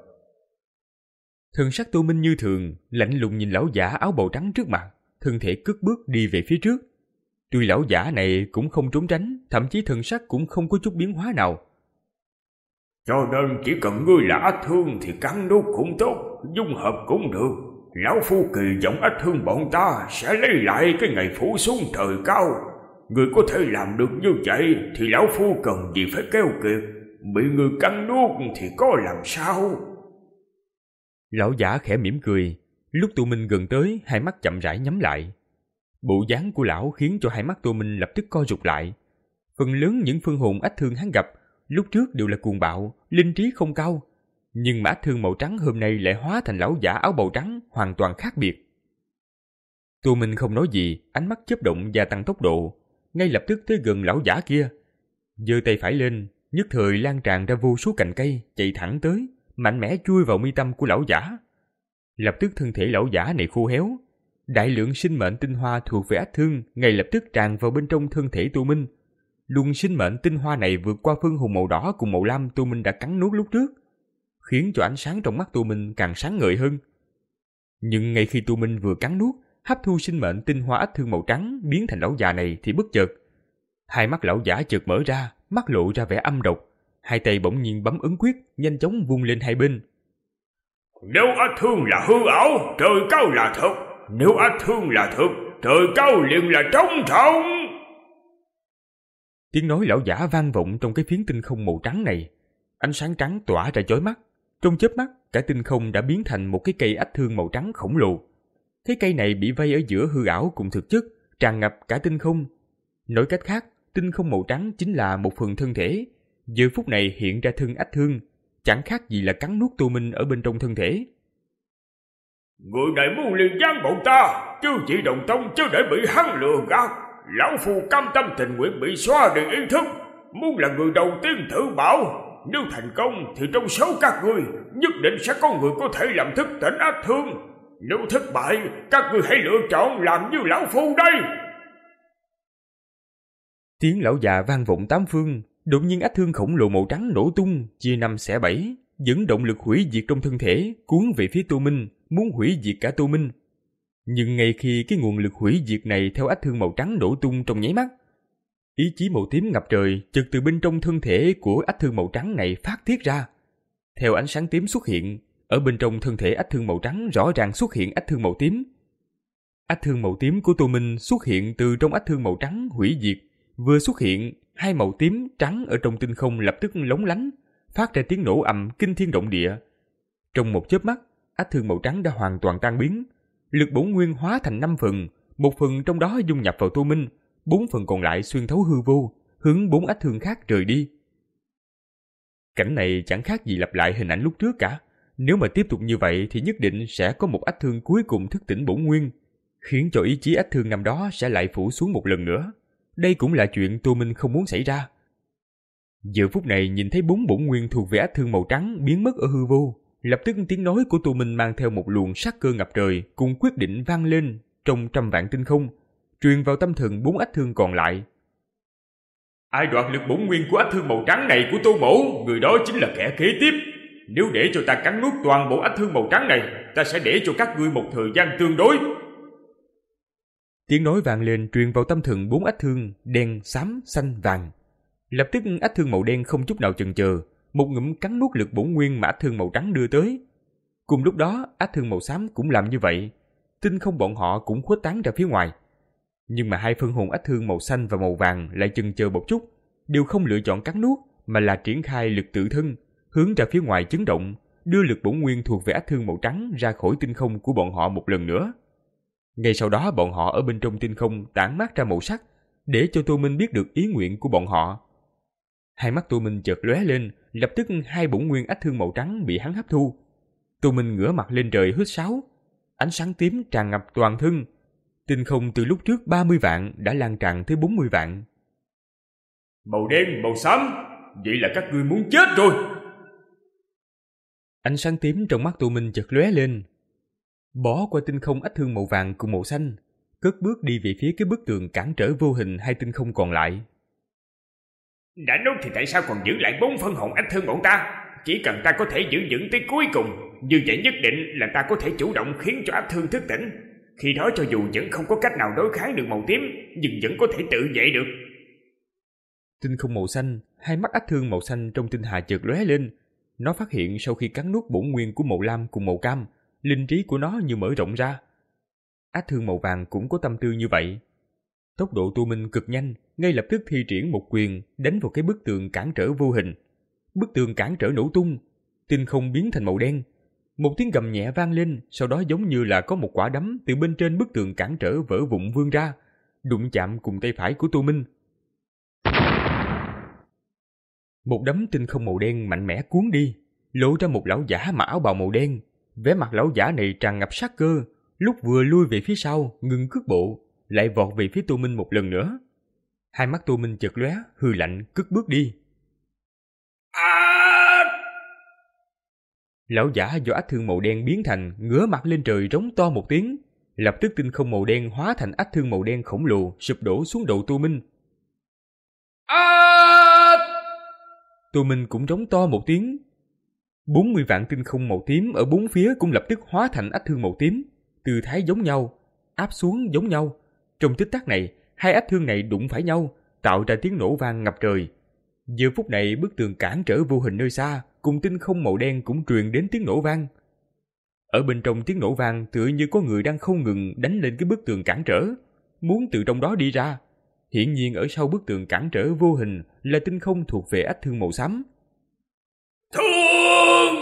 Thần sắc Tô Minh như thường, lạnh lùng nhìn lão giả áo bào trắng trước mặt, thân thể cất bước đi về phía trước. Tuy lão giả này cũng không trốn tránh, thậm chí thần sắc cũng không có chút biến hóa nào. Cho nên chỉ cần ngươi là ách thương thì cắn nuốt cũng tốt, dung hợp cũng được. Lão phu kỳ vọng ách thương bọn ta sẽ lấy lại cái ngày phủ xuống trời cao. Ngươi có thể làm được như vậy thì lão phu cần gì phải keo kiệt. Bị ngươi cắn nuốt thì có làm sao? Lão giả khẽ mỉm cười. Lúc Tô Minh gần tới, hai mắt chậm rãi nhắm lại. Bộ dáng của lão khiến cho hai mắt Tô Minh lập tức co rụt lại. Phần lớn những phân hồn ách thương hắn gặp lúc trước đều là cuồng bạo, linh trí không cao, nhưng mà ách thương màu trắng hôm nay lại hóa thành lão giả áo bào trắng, hoàn toàn khác biệt. Tô Minh không nói gì, ánh mắt chớp động gia tăng tốc độ, ngay lập tức tới gần lão giả kia, giơ tay phải lên, nhất thời lan tràn ra vô số cành cây, chạy thẳng tới, mạnh mẽ chui vào mi tâm của lão giả. Lập tức thân thể lão giả này khô héo, đại lượng sinh mệnh tinh hoa thuộc về ách thương ngay lập tức tràn vào bên trong thân thể Tô Minh. Luồng sinh mệnh tinh hoa này vượt qua phân hồn màu đỏ cùng màu lam Tô Minh đã cắn nuốt lúc trước, khiến cho ánh sáng trong mắt Tô Minh càng sáng ngời hơn. Nhưng ngay khi Tô Minh vừa cắn nuốt, hấp thu sinh mệnh tinh hoa ách thương màu trắng biến thành lão già này thì bất chợt, hai mắt lão giả chợt mở ra, mắt lộ ra vẻ âm độc, hai tay bỗng nhiên bấm ấn quyết, nhanh chóng vung lên hai bên. Nếu ách thương là hư ảo, trời cao là thật. Nếu ách thương là thật, trời cao liền là trống rỗng. Tiếng nói lão giả vang vọng trong cái phiến tinh không màu trắng này. Ánh sáng trắng tỏa ra chói mắt. Trong chớp mắt, cả tinh không đã biến thành một cái cây ách thương màu trắng khổng lồ. Cái cây này bị vây ở giữa hư ảo cùng thực chất, tràn ngập cả tinh không. Nói cách khác, tinh không màu trắng chính là một phần thân thể. Giờ phút này hiện ra thân ách thương, chẳng khác gì là cắn nuốt Tô Minh ở bên trong thân thể. Người này muốn liền giáng bọn ta, chứ chỉ đồng tông chứ để bị hắn lừa gạt. Lão phu cam tâm tình nguyện bị xóa đi ý thức, muốn là người đầu tiên thử bảo. Nếu thành công thì trong số các ngươi nhất định sẽ có người có thể làm thức tỉnh ách thương. Nếu thất bại, các ngươi hãy lựa chọn làm như lão phu đây. Tiếng lão già vang vọng tám phương. Đột nhiên ách thương khổng lồ màu trắng nổ tung, chia năm xẻ bảy, dẫn động lực hủy diệt trong thân thể cuốn về phía Tô Minh, muốn hủy diệt cả Tô Minh. Nhưng ngay khi cái nguồn lực hủy diệt này theo ách thương màu trắng nổ tung trong nháy mắt, ý chí màu tím ngập trời chợt từ bên trong thân thể của ách thương màu trắng này phát tiết ra. Theo ánh sáng tím xuất hiện, ở bên trong thân thể ách thương màu trắng rõ ràng xuất hiện ách thương màu tím. Ách thương màu tím của Tô Minh xuất hiện từ trong ách thương màu trắng hủy diệt, vừa xuất hiện, hai màu tím trắng ở trong tinh không lập tức lóng lánh, phát ra tiếng nổ ầm kinh thiên động địa. Trong một chớp mắt, ách thương màu trắng đã hoàn toàn tan biến, lực bổn nguyên hóa thành năm phần, một phần trong đó dung nhập vào Tô Minh, bốn phần còn lại xuyên thấu hư vô, hướng bốn ách thương khác rời đi. Cảnh này chẳng khác gì lặp lại hình ảnh lúc trước cả. Nếu mà tiếp tục như vậy thì nhất định sẽ có một ách thương cuối cùng thức tỉnh bổn nguyên, khiến cho ý chí ách thương năm đó sẽ lại phủ xuống một lần nữa. Đây cũng là chuyện Tô Minh không muốn xảy ra. Giờ phút này nhìn thấy bốn bổn nguyên thuộc về ách thương màu trắng biến mất ở hư vô, lập tức tiếng nói của Tô Minh mang theo một luồng sát cơ ngập trời cùng quyết định vang lên trong trăm vạn tinh không, truyền vào tâm thần bốn ách thương còn lại. Ai đoạt lực bổn nguyên của ách thương màu trắng này của Tô Mỗ, người đó chính là kẻ kế tiếp. Nếu để cho ta cắn nuốt toàn bộ ách thương màu trắng này, ta sẽ để cho các ngươi một thời gian tương đối. Tiếng nói vang lên truyền vào tâm thần bốn ách thương đen, xám, xanh, vàng. Lập tức ách thương màu đen không chút nào chần chờ, một ngụm cắn nuốt lực bổn nguyên mà ách thương màu trắng đưa tới. Cùng lúc đó, ách thương màu xám cũng làm như vậy. Tinh không bọn họ cũng khuếch tán ra phía ngoài. Nhưng mà hai phân hồn ách thương màu xanh và màu vàng lại chần chờ một chút, đều không lựa chọn cắn nuốt mà là triển khai lực tự thân, hướng ra phía ngoài chấn động, đưa lực bổn nguyên thuộc về ách thương màu trắng ra khỏi tinh không của bọn họ một lần nữa. Ngay sau đó bọn họ ở bên trong tinh không tản mát ra màu sắc, để cho Tô Minh biết được ý nguyện của bọn họ. Hai mắt Tô Minh chợt lóe lên, lập tức hai bổn nguyên ách thương màu trắng bị hắn hấp thu. Tô Minh ngửa mặt lên trời hít sáo, ánh sáng tím tràn ngập toàn thân. Tinh không từ lúc trước ba mươi vạn đã lan tràn tới bốn mươi vạn. Màu đen, màu xám, vậy là các ngươi muốn chết rồi. Ánh sáng tím trong mắt Tô Minh chợt lóe lên, bỏ qua tinh không ách thương màu vàng cùng màu xanh, cất bước đi về phía cái bức tường cản trở vô hình hai tinh không còn lại. Đã nói thì tại sao còn giữ lại bốn phân hồn ách thương bọn ta? Chỉ cần ta có thể giữ vững tới cuối cùng, như vậy nhất định là ta có thể chủ động khiến cho ách thương thức tỉnh. Khi đó cho dù vẫn không có cách nào đối kháng được màu tím, nhưng vẫn có thể tự vệ được. Tinh không màu xanh, hai mắt ách thương màu xanh trong tinh hà chợt lóe lên. Nó phát hiện sau khi cắn nuốt bổn nguyên của màu lam cùng màu cam, linh trí của nó như mở rộng ra. Ách thương màu vàng cũng có tâm tư như vậy. Tốc độ Tô Minh cực nhanh, ngay lập tức thi triển một quyền đánh vào cái bức tường cản trở vô hình. Bức tường cản trở nổ tung, tinh không biến thành màu đen. Một tiếng gầm nhẹ vang lên, sau đó giống như là có một quả đấm từ bên trên bức tường cản trở vỡ vụn vươn ra, đụng chạm cùng tay phải của Tô Minh. Một đấm tinh không màu đen mạnh mẽ cuốn đi, lộ ra một lão giả mặc áo bào màu đen. Vẻ mặt lão giả này tràn ngập sát cơ, lúc vừa lui về phía sau, ngừng cước bộ, lại vọt về phía Tô Minh một lần nữa. Hai mắt Tô Minh chợt lóe, hư lạnh cất bước đi. À! Lão giả do ách thương màu đen biến thành ngửa mặt lên trời rống to một tiếng, lập tức tinh không màu đen hóa thành ách thương màu đen khổng lồ sụp đổ xuống đầu Tô Minh. À! Tô Minh cũng rống to một tiếng. bốn mươi vạn tinh không màu tím ở bốn phía cũng lập tức hóa thành ách thương màu tím, tư thái giống nhau, áp xuống giống nhau. Trong tích tắc này, hai ách thương này đụng phải nhau, tạo ra tiếng nổ vang ngập trời. Giờ phút này bức tường cản trở vô hình nơi xa cùng tinh không màu đen cũng truyền đến tiếng nổ vang. Ở bên trong tiếng nổ vang tựa như có người đang không ngừng đánh lên cái bức tường cản trở, muốn từ trong đó đi ra. Hiển nhiên ở sau bức tường cản trở vô hình là tinh không thuộc về ách thương màu xám. Thương!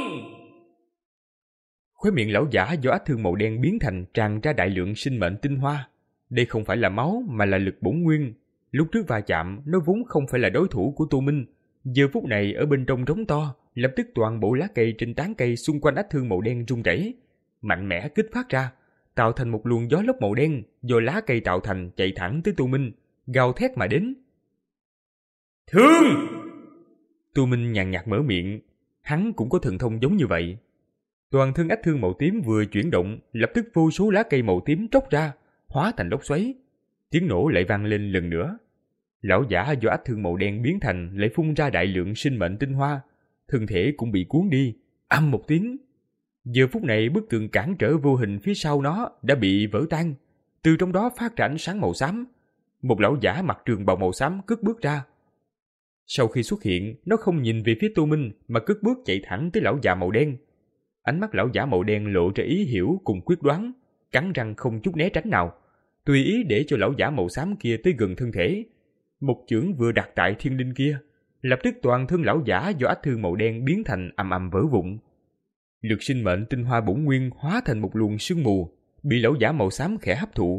Khóe miệng lão giả do ách thương màu đen biến thành tràn ra đại lượng sinh mệnh tinh hoa. Đây không phải là máu mà là lực bổn nguyên. Lúc trước va chạm, nó vốn không phải là đối thủ của Tô Minh. Giờ phút này ở bên trong rống to, lập tức toàn bộ lá cây trên tán cây xung quanh ách thương màu đen rung rẩy, mạnh mẽ kích phát ra, tạo thành một luồng gió lốc màu đen do lá cây tạo thành chạy thẳng tới Tô Minh, gào thét mà đến. Thương! Tô Minh nhàn nhạt mở miệng, hắn cũng có thần thông giống như vậy. Toàn thân ách thương màu tím vừa chuyển động, lập tức vô số lá cây màu tím tróc ra, hóa thành lốc xoáy. Tiếng nổ lại vang lên lần nữa. Lão giả do ách thương màu đen biến thành lại phun ra đại lượng sinh mệnh tinh hoa, thân thể cũng bị cuốn đi, âm một tiếng. Giờ phút này bức tường cản trở vô hình phía sau nó đã bị vỡ tan, từ trong đó phát ra ánh sáng màu xám. Một lão giả mặc trường bào màu xám cất bước ra. Sau khi xuất hiện, nó không nhìn về phía Tô Minh mà cất bước chạy thẳng tới lão già màu đen. Ánh mắt lão giả màu đen lộ ra ý hiểu cùng quyết đoán, cắn răng không chút né tránh nào, tùy ý để cho lão giả màu xám kia tới gần thân thể. Một chưởng vừa đặt tại thiên linh kia, lập tức toàn thân lão giả do ách thương màu đen biến thành ầm ầm vỡ vụn. Lực sinh mệnh tinh hoa bổn nguyên hóa thành một luồng sương mù, bị lão giả màu xám khẽ hấp thụ,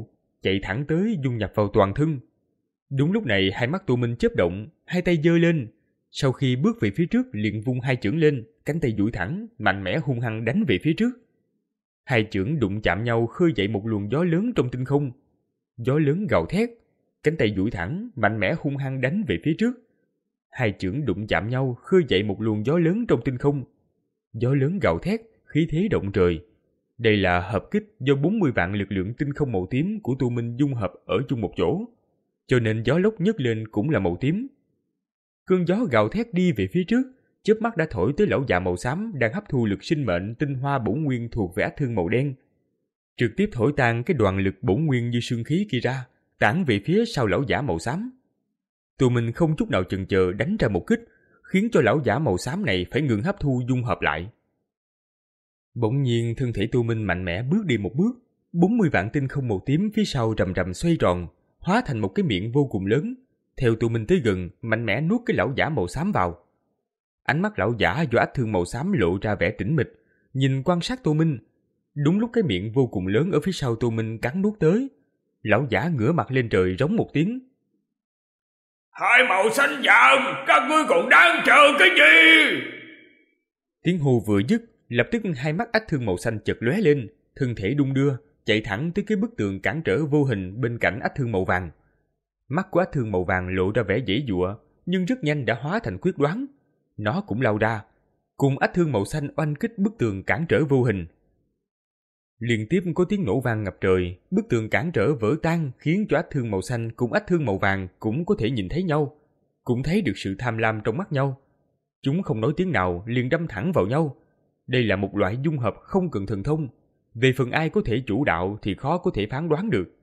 chạy thẳng tới dung nhập vào toàn thân. Đúng lúc này hai mắt Tô Minh chớp động, hai tay giơ lên. Sau khi bước về phía trước liền vung hai chưởng lên, cánh tay duỗi thẳng, mạnh mẽ hung hăng đánh về phía trước. Hai chưởng đụng chạm nhau khơi dậy một luồng gió lớn trong tinh không. Gió lớn gào thét, cánh tay duỗi thẳng, mạnh mẽ hung hăng đánh về phía trước. Hai chưởng đụng chạm nhau khơi dậy một luồng gió lớn trong tinh không. Gió lớn gào thét, khí thế động trời. Đây là hợp kích do bốn mươi vạn lực lượng tinh không màu tím của Tô Minh dung hợp ở chung một chỗ, cho nên gió lốc nhấc lên cũng là màu tím. Cơn gió gào thét đi về phía trước, chớp mắt đã thổi tới lão già màu xám đang hấp thu lực sinh mệnh tinh hoa bổn nguyên thuộc về ách thương màu đen, trực tiếp thổi tan cái đoàn lực bổn nguyên như sương khí kia ra, tản về phía sau lão giả màu xám. Tô Minh không chút nào chần chờ đánh ra một kích, khiến cho lão giả màu xám này phải ngừng hấp thu dung hợp lại. Bỗng nhiên thân thể Tô Minh mạnh mẽ bước đi một bước, bốn mươi vạn tinh không màu tím phía sau rầm rầm xoay tròn, hóa thành một cái miệng vô cùng lớn. Theo Tô Minh tới gần, mạnh mẽ nuốt cái lão giả màu xám vào. Ánh mắt lão giả do ách thương màu xám lộ ra vẻ tĩnh mịch, nhìn quan sát Tô Minh. Đúng lúc cái miệng vô cùng lớn ở phía sau Tô Minh cắn nuốt tới, lão giả ngửa mặt lên trời rống một tiếng. Hai màu xanh vàng, các ngươi còn đang chờ cái gì? Tiếng hô vừa dứt, lập tức hai mắt ách thương màu xanh chợt lóe lên, thân thể đung đưa, chạy thẳng tới cái bức tường cản trở vô hình bên cạnh ách thương màu vàng. Mắt của ách thương màu vàng lộ ra vẻ giãy giụa, nhưng rất nhanh đã hóa thành quyết đoán. Nó cũng lao ra, cùng ách thương màu xanh oanh kích bức tường cản trở vô hình. Liên tiếp có tiếng nổ vang ngập trời, bức tường cản trở vỡ tan, khiến cho ách thương màu xanh cùng ách thương màu vàng cũng có thể nhìn thấy nhau, cũng thấy được sự tham lam trong mắt nhau. Chúng không nói tiếng nào, liền đâm thẳng vào nhau. Đây là một loại dung hợp không cần thần thông. Về phần ai có thể chủ đạo thì khó có thể phán đoán được.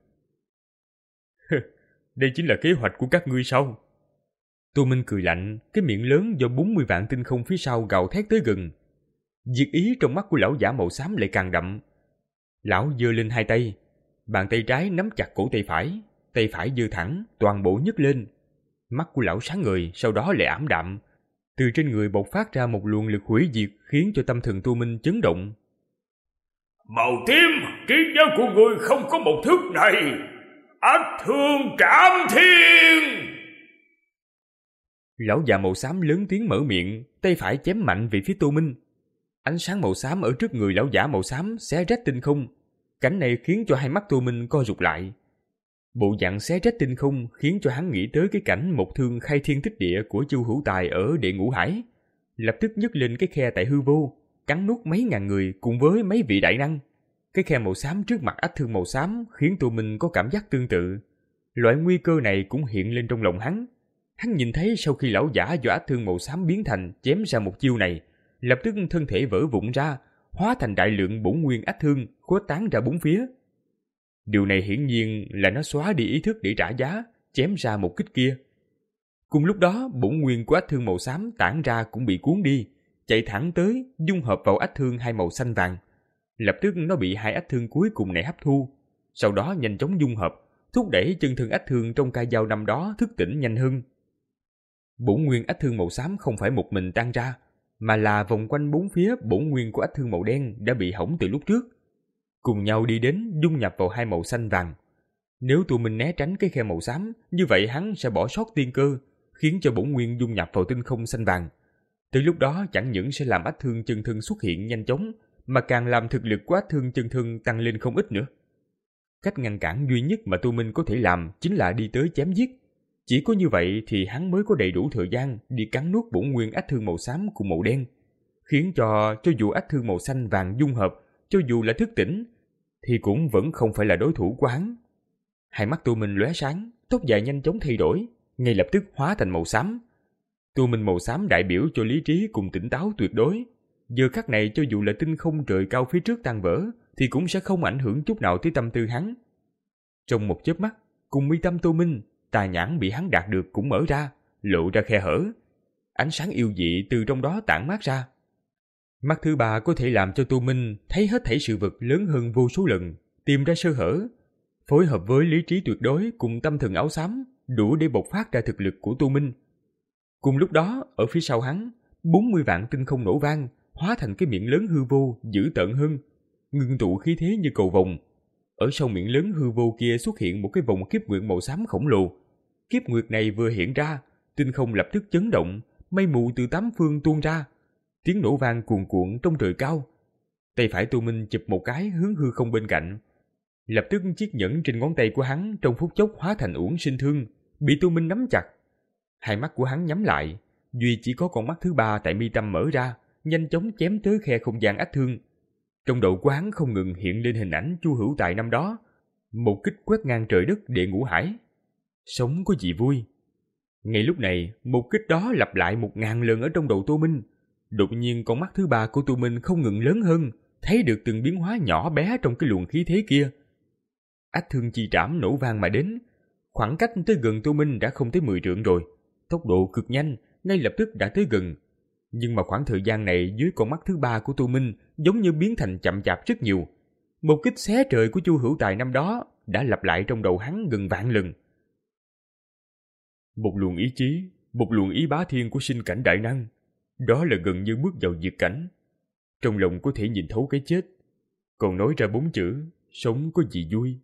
Đây chính là kế hoạch của các ngươi sao? Tô Minh cười lạnh, cái miệng lớn do bốn mươi vạn tinh không phía sau gào thét tới gần. Diệt ý trong mắt của lão giả màu xám lại càng đậm. Lão giơ lên hai tay, bàn tay trái nắm chặt cổ tay phải, tay phải giơ thẳng, toàn bộ nhấc lên. Mắt của lão sáng ngời, sau đó lại ảm đạm. Từ trên người bộc phát ra một luồng lực hủy diệt, khiến cho tâm thần Tô Minh chấn động. Màu tím, trí nhớ của ngươi không có một thức này. Ách thương trảm thiên. Lão già màu xám lớn tiếng mở miệng, tay phải chém mạnh về phía Tô Minh. Ánh sáng màu xám ở trước người lão giả màu xám xé rách tinh không. Cảnh này khiến cho hai mắt Tô Minh co rụt lại. Bộ dạng xé rách tinh không khiến cho hắn nghĩ tới cái cảnh một thương khai thiên tích địa của Chu Hữu Tài ở Địa Ngũ Hải, lập tức nhấc lên cái khe tại hư vô, cắn nuốt mấy ngàn người cùng với mấy vị đại năng. Cái khe màu xám trước mặt ách thương màu xám khiến Tô Minh có cảm giác tương tự. Loại nguy cơ này cũng hiện lên trong lòng hắn. Hắn nhìn thấy sau khi lão giả do ách thương màu xám biến thành chém ra một chiêu này, lập tức thân thể vỡ vụn ra, hóa thành đại lượng bổn nguyên ách thương khuếch tán ra bốn phía. Điều này hiển nhiên là nó xóa đi ý thức để trả giá, chém ra một kích kia. Cùng lúc đó, bổn nguyên của ách thương màu xám tản ra cũng bị cuốn đi, chạy thẳng tới, dung hợp vào ách thương hai màu xanh vàng. Lập tức nó bị hai ách thương cuối cùng này hấp thu, sau đó nhanh chóng dung hợp, thúc đẩy chân thân ách thương trong ca dao năm đó thức tỉnh nhanh hơn. Bổn nguyên ách thương màu xám không phải một mình tan ra, mà là vòng quanh bốn phía bổn nguyên của ách thương màu đen đã bị hỏng từ lúc trước, cùng nhau đi đến dung nhập vào hai màu xanh vàng. Nếu Tô Minh né tránh cái khe màu xám, như vậy hắn sẽ bỏ sót tiên cơ, khiến cho bổn nguyên dung nhập vào tinh không xanh vàng. Từ lúc đó chẳng những sẽ làm ách thương chân thân xuất hiện nhanh chóng, mà càng làm thực lực của ách thương chân thân tăng lên không ít nữa. Cách ngăn cản duy nhất mà Tô Minh có thể làm chính là đi tới chém giết. Chỉ có như vậy thì hắn mới có đầy đủ thời gian đi cắn nuốt bổn nguyên ách thương màu xám cùng màu đen, khiến cho cho dù ách thương màu xanh vàng dung hợp, cho dù là thức tỉnh, thì cũng vẫn không phải là đối thủ của hắn. Hai mắt Tô Minh lóe sáng, tóc dài nhanh chóng thay đổi, ngay lập tức hóa thành màu xám. Tô Minh màu xám đại biểu cho lý trí cùng tỉnh táo tuyệt đối. Giờ khắc này cho dù là tinh không trời cao phía trước tan vỡ, thì cũng sẽ không ảnh hưởng chút nào tới tâm tư hắn. Trong một chớp mắt, cùng mi tâm Tô Minh, tà nhãn bị hắn đạt được cũng mở ra, lộ ra khe hở. Ánh sáng yêu dị từ trong đó tản mát ra. Mắt thứ ba có thể làm cho Tô Minh thấy hết thảy sự vật lớn hơn vô số lần, tìm ra sơ hở, phối hợp với lý trí tuyệt đối cùng tâm thần áo xám, đủ để bộc phát ra thực lực của Tô Minh. Cùng lúc đó, ở phía sau hắn, bốn mươi vạn tinh không nổ vang, hóa thành cái miệng lớn hư vô, dữ tợn hơn, ngưng tụ khí thế như cầu vồng. Ở sau miệng lớn hư vô kia xuất hiện một cái vòng kiếp nguyệt màu xám khổng lồ. Kiếp nguyệt này vừa hiện ra, tinh không lập tức chấn động, mây mù từ tám phương tuôn ra, tiếng nổ vang cuồn cuộn trong trời cao. Tay phải Tô Minh chụp một cái hướng hư không bên cạnh. Lập tức chiếc nhẫn trên ngón tay của hắn trong phút chốc hóa thành uổng sinh thương, bị Tô Minh nắm chặt. Hai mắt của hắn nhắm lại, duy chỉ có con mắt thứ ba tại mi tâm mở ra, nhanh chóng chém tới khe không gian ách thương. Trong đầu của hắn không ngừng hiện lên hình ảnh Chu Hữu Tài năm đó, một kích quét ngang trời đất địa ngũ hải. Sống có gì vui? Ngay lúc này, một kích đó lặp lại một ngàn lần ở trong đầu Tô Minh. Đột nhiên con mắt thứ ba của Tô Minh không ngừng lớn hơn, thấy được từng biến hóa nhỏ bé trong cái luồng khí thế kia. Ách thương chi trảm nổ vang mà đến, khoảng cách tới gần Tô Minh đã không tới mười trượng rồi, tốc độ cực nhanh, ngay lập tức đã tới gần. Nhưng mà khoảng thời gian này dưới con mắt thứ ba của Tô Minh giống như biến thành chậm chạp rất nhiều. Một kích xé trời của Chu Hữu Tài năm đó đã lặp lại trong đầu hắn gần vạn lần. Một luồng ý chí, một luồng ý bá thiên của sinh cảnh đại năng, đó là gần như bước vào diệt cảnh. Trong lòng có thể nhìn thấu cái chết, còn nói ra bốn chữ, sống có gì vui.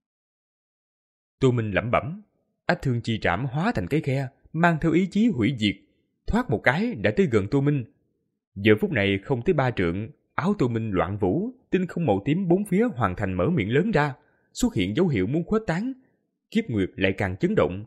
Tô Minh lẩm bẩm, ách thương chi trảm hóa thành cái khe, mang theo ý chí hủy diệt, thoát một cái đã tới gần Tô Minh. Giờ phút này không tới ba trượng, áo Tô Minh loạn vũ, tinh không màu tím bốn phía hoàn thành mở miệng lớn ra, xuất hiện dấu hiệu muốn khuếch tán. Kiếp nguyệt lại càng chấn động.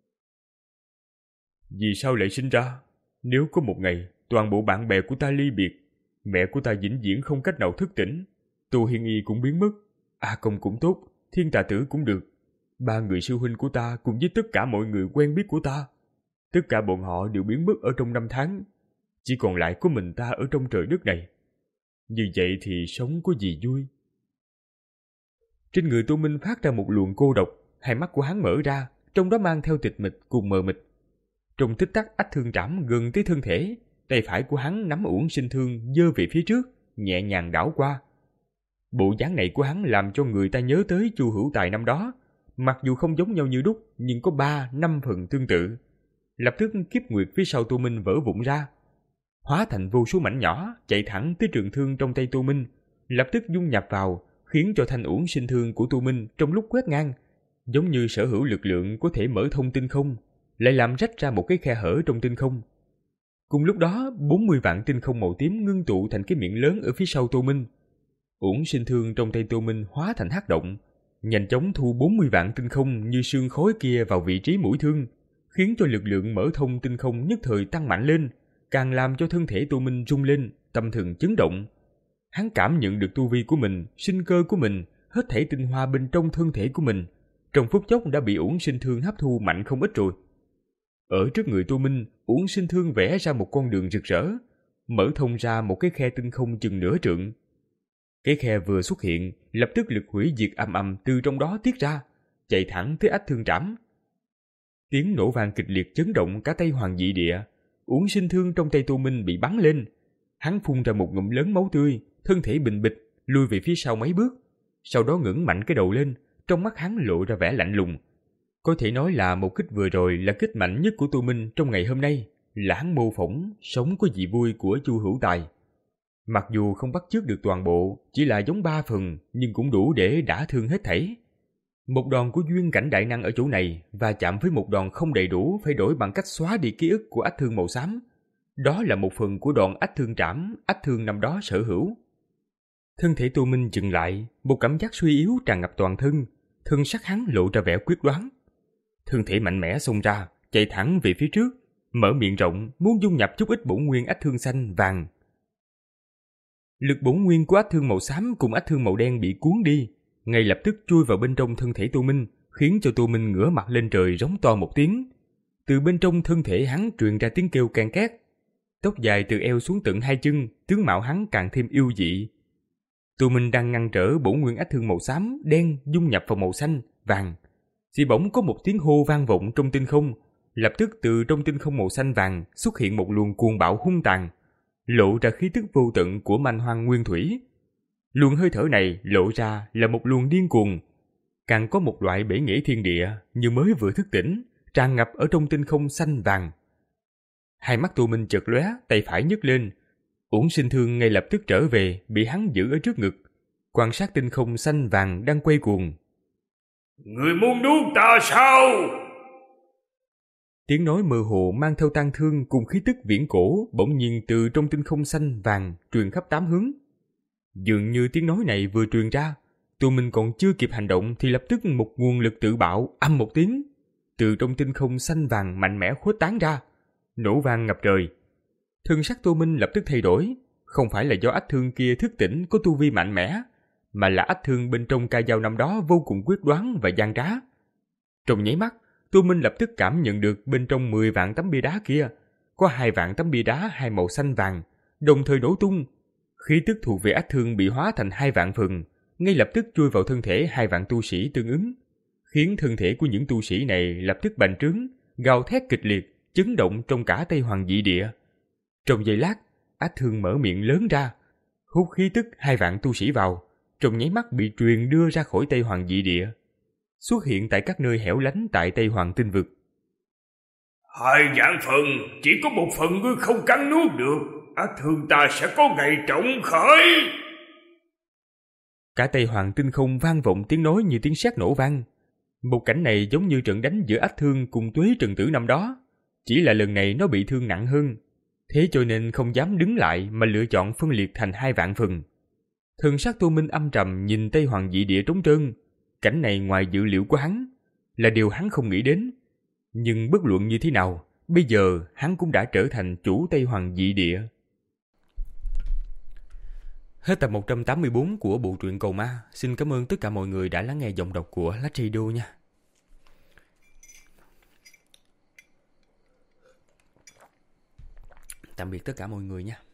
Vì sao lại sinh ra? Nếu có một ngày toàn bộ bạn bè của ta ly biệt, mẹ của ta vĩnh viễn không cách nào thức tỉnh, Tô Hiên Y cũng biến mất, A Công cũng tốt, Thiên Tà Tử cũng được, ba người sư huynh của ta cùng với tất cả mọi người quen biết của ta, tất cả bọn họ đều biến mất ở trong năm tháng, chỉ còn lại có mình ta ở trong trời đất này. Như vậy thì sống có gì vui? Trên người Tô Minh phát ra một luồng cô độc, hai mắt của hắn mở ra, trong đó mang theo tịch mịch cùng mờ mịt. Trong tích tắc ách thương trảm gần tới thân thể, tay phải của hắn nắm uổng sinh thương giơ về phía trước, nhẹ nhàng đảo qua. Bộ dáng này của hắn làm cho người ta nhớ tới Chu Hữu Tài năm đó, mặc dù không giống nhau như đúc nhưng có ba năm phần tương tự. Lập tức kiếp nguyệt phía sau Tô Minh vỡ vụn ra, hóa thành vô số mảnh nhỏ chạy thẳng tới trường thương trong tay Tô Minh, lập tức dung nhập vào, khiến cho thanh uổng sinh thương của Tô Minh trong lúc quét ngang, giống như sở hữu lực lượng có thể mở thông tinh không, lại làm rách ra một cái khe hở trong tinh không. Cùng lúc đó, bốn mươi vạn tinh không màu tím ngưng tụ thành cái miệng lớn ở phía sau Tô Minh. Uổng sinh thương trong tay Tô Minh hóa thành hắc động, nhanh chóng thu bốn mươi vạn tinh không như sương khói kia vào vị trí mũi thương, khiến cho lực lượng mở thông tinh không nhất thời tăng mạnh lên, càng làm cho thân thể Tô Minh rung lên, tâm thần chấn động. Hắn cảm nhận được tu vi của mình, sinh cơ của mình, hết thảy tinh hoa bên trong thân thể của mình, trong phút chốc đã bị uổng sinh thương hấp thu mạnh không ít rồi. Ở trước người Tô Minh, uổng sinh thương vẽ ra một con đường rực rỡ, mở thông ra một cái khe tinh không chừng nửa trượng. Cái khe vừa xuất hiện, lập tức lực hủy diệt ầm ầm từ trong đó tiết ra, chạy thẳng tới ách thương trảm. Tiếng nổ vang kịch liệt chấn động cả Tây Hoàng Dị Địa. Uổng sinh thương trong tay Tô Minh bị bắn lên, hắn phun ra một ngụm lớn máu tươi, thân thể bình bịch lùi về phía sau mấy bước, sau đó ngẩng mạnh cái đầu lên, trong mắt hắn lộ ra vẻ lạnh lùng. Có thể nói là một kích vừa rồi là kích mạnh nhất của Tô Minh trong ngày hôm nay, là hắn mô phỏng sống có gì vui của Chu Hữu Tài. Mặc dù không bắt chước được toàn bộ, chỉ là giống ba phần, nhưng cũng đủ để đả thương hết thảy. Một đòn của duyên cảnh đại năng ở chỗ này và chạm với một đòn không đầy đủ phải đổi bằng cách xóa đi ký ức của ách thương màu xám. Đó là một phần của đòn ách thương trảm ách thương năm đó sở hữu. Thân thể Tô Minh dừng lại, một cảm giác suy yếu tràn ngập toàn thân, thân sắc hắn lộ ra vẻ quyết đoán. Thân thể mạnh mẽ xông ra, chạy thẳng về phía trước, mở miệng rộng muốn dung nhập chút ít bổn nguyên ách thương xanh vàng. Lực bổn nguyên của ách thương màu xám cùng ách thương màu đen bị cuốn đi, ngay lập tức chui vào bên trong thân thể Tô Minh, khiến cho Tô Minh ngửa mặt lên trời rống to một tiếng. Từ bên trong thân thể hắn truyền ra tiếng kêu can két. Tóc dài từ eo xuống tận hai chân, tướng mạo hắn càng thêm yêu dị. Tô Minh đang ngăn trở bổn nguyên ách thương màu xám đen dung nhập vào màu xanh vàng, thì bỗng có một tiếng hô vang vọng trong tinh không. Lập tức từ trong tinh không màu xanh vàng xuất hiện một luồng cuồng bạo hung tàn, lộ ra khí tức vô tận của manh hoang nguyên thủy. Luồng hơi thở này lộ ra là một luồng điên cuồng, càng có một loại bể nghệ thiên địa như mới vừa thức tỉnh, tràn ngập ở trong tinh không xanh vàng. Hai mắt Tô Minh chợt lóe, tay phải nhấc lên, uổng sinh thương ngay lập tức trở về, bị hắn giữ ở trước ngực. quan sát tinh không xanh vàng đang quay cuồng. Người muốn nuốt ta sao? Tiếng nói mơ hồ mang theo tang thương cùng khí tức viễn cổ bỗng nhiên từ trong tinh không xanh vàng truyền khắp tám hướng. Dường như tiếng nói này vừa truyền ra, tụi mình còn chưa kịp hành động thì lập tức một nguồn lực tự bạo âm một tiếng, từ trong tinh không xanh vàng mạnh mẽ khuếch tán ra, nổ vang ngập trời. Thân sắc Tô Minh lập tức thay đổi, không phải là do ách thương kia thức tỉnh có tu vi mạnh mẽ, mà là ách thương bên trong ca dao năm đó vô cùng quyết đoán và gian trá. Trong nháy mắt, Tô Minh lập tức cảm nhận được bên trong mười vạn tấm bia đá kia có hai vạn tấm bia đá hai màu xanh vàng đồng thời nổ tung. Khí tức thuộc về ách thương bị hóa thành hai vạn phần, ngay lập tức chui vào thân thể hai vạn tu sĩ tương ứng, khiến thân thể của những tu sĩ này lập tức bành trướng, gào thét kịch liệt, chấn động trong cả Tây Hoàng Dị Địa. Trong giây lát, ách thương mở miệng lớn ra, hút khí tức hai vạn tu sĩ vào, trong nháy mắt bị truyền đưa ra khỏi Tây Hoàng Dị Địa, xuất hiện tại các nơi hẻo lánh tại Tây Hoàng Tinh Vực. Hai vạn phần, chỉ có một phần ngươi không cắn nuốt được, ách thương ta sẽ có ngày trọng khởi. Cả Tây Hoàng Tinh không vang vọng tiếng nói như tiếng sét nổ vang. Một cảnh này giống như trận đánh giữa ách thương cùng Tuế Trần Tử năm đó, chỉ là lần này nó bị thương nặng hơn, thế cho nên không dám đứng lại mà lựa chọn phân liệt thành hai vạn phần. Thần sắc Tô Minh âm trầm nhìn Tây Hoàng Dị Địa trống trơn. Cảnh này ngoài dự liệu của hắn, là điều hắn không nghĩ đến. Nhưng bất luận như thế nào, bây giờ hắn cũng đã trở thành chủ Tây Hoàng Dị Địa. Hết tập một trăm tám mươi bốn của bộ truyện Cầu Ma. Xin cảm ơn tất cả mọi người đã lắng nghe giọng đọc của Lách Radio nha. Tạm biệt tất cả mọi người nha.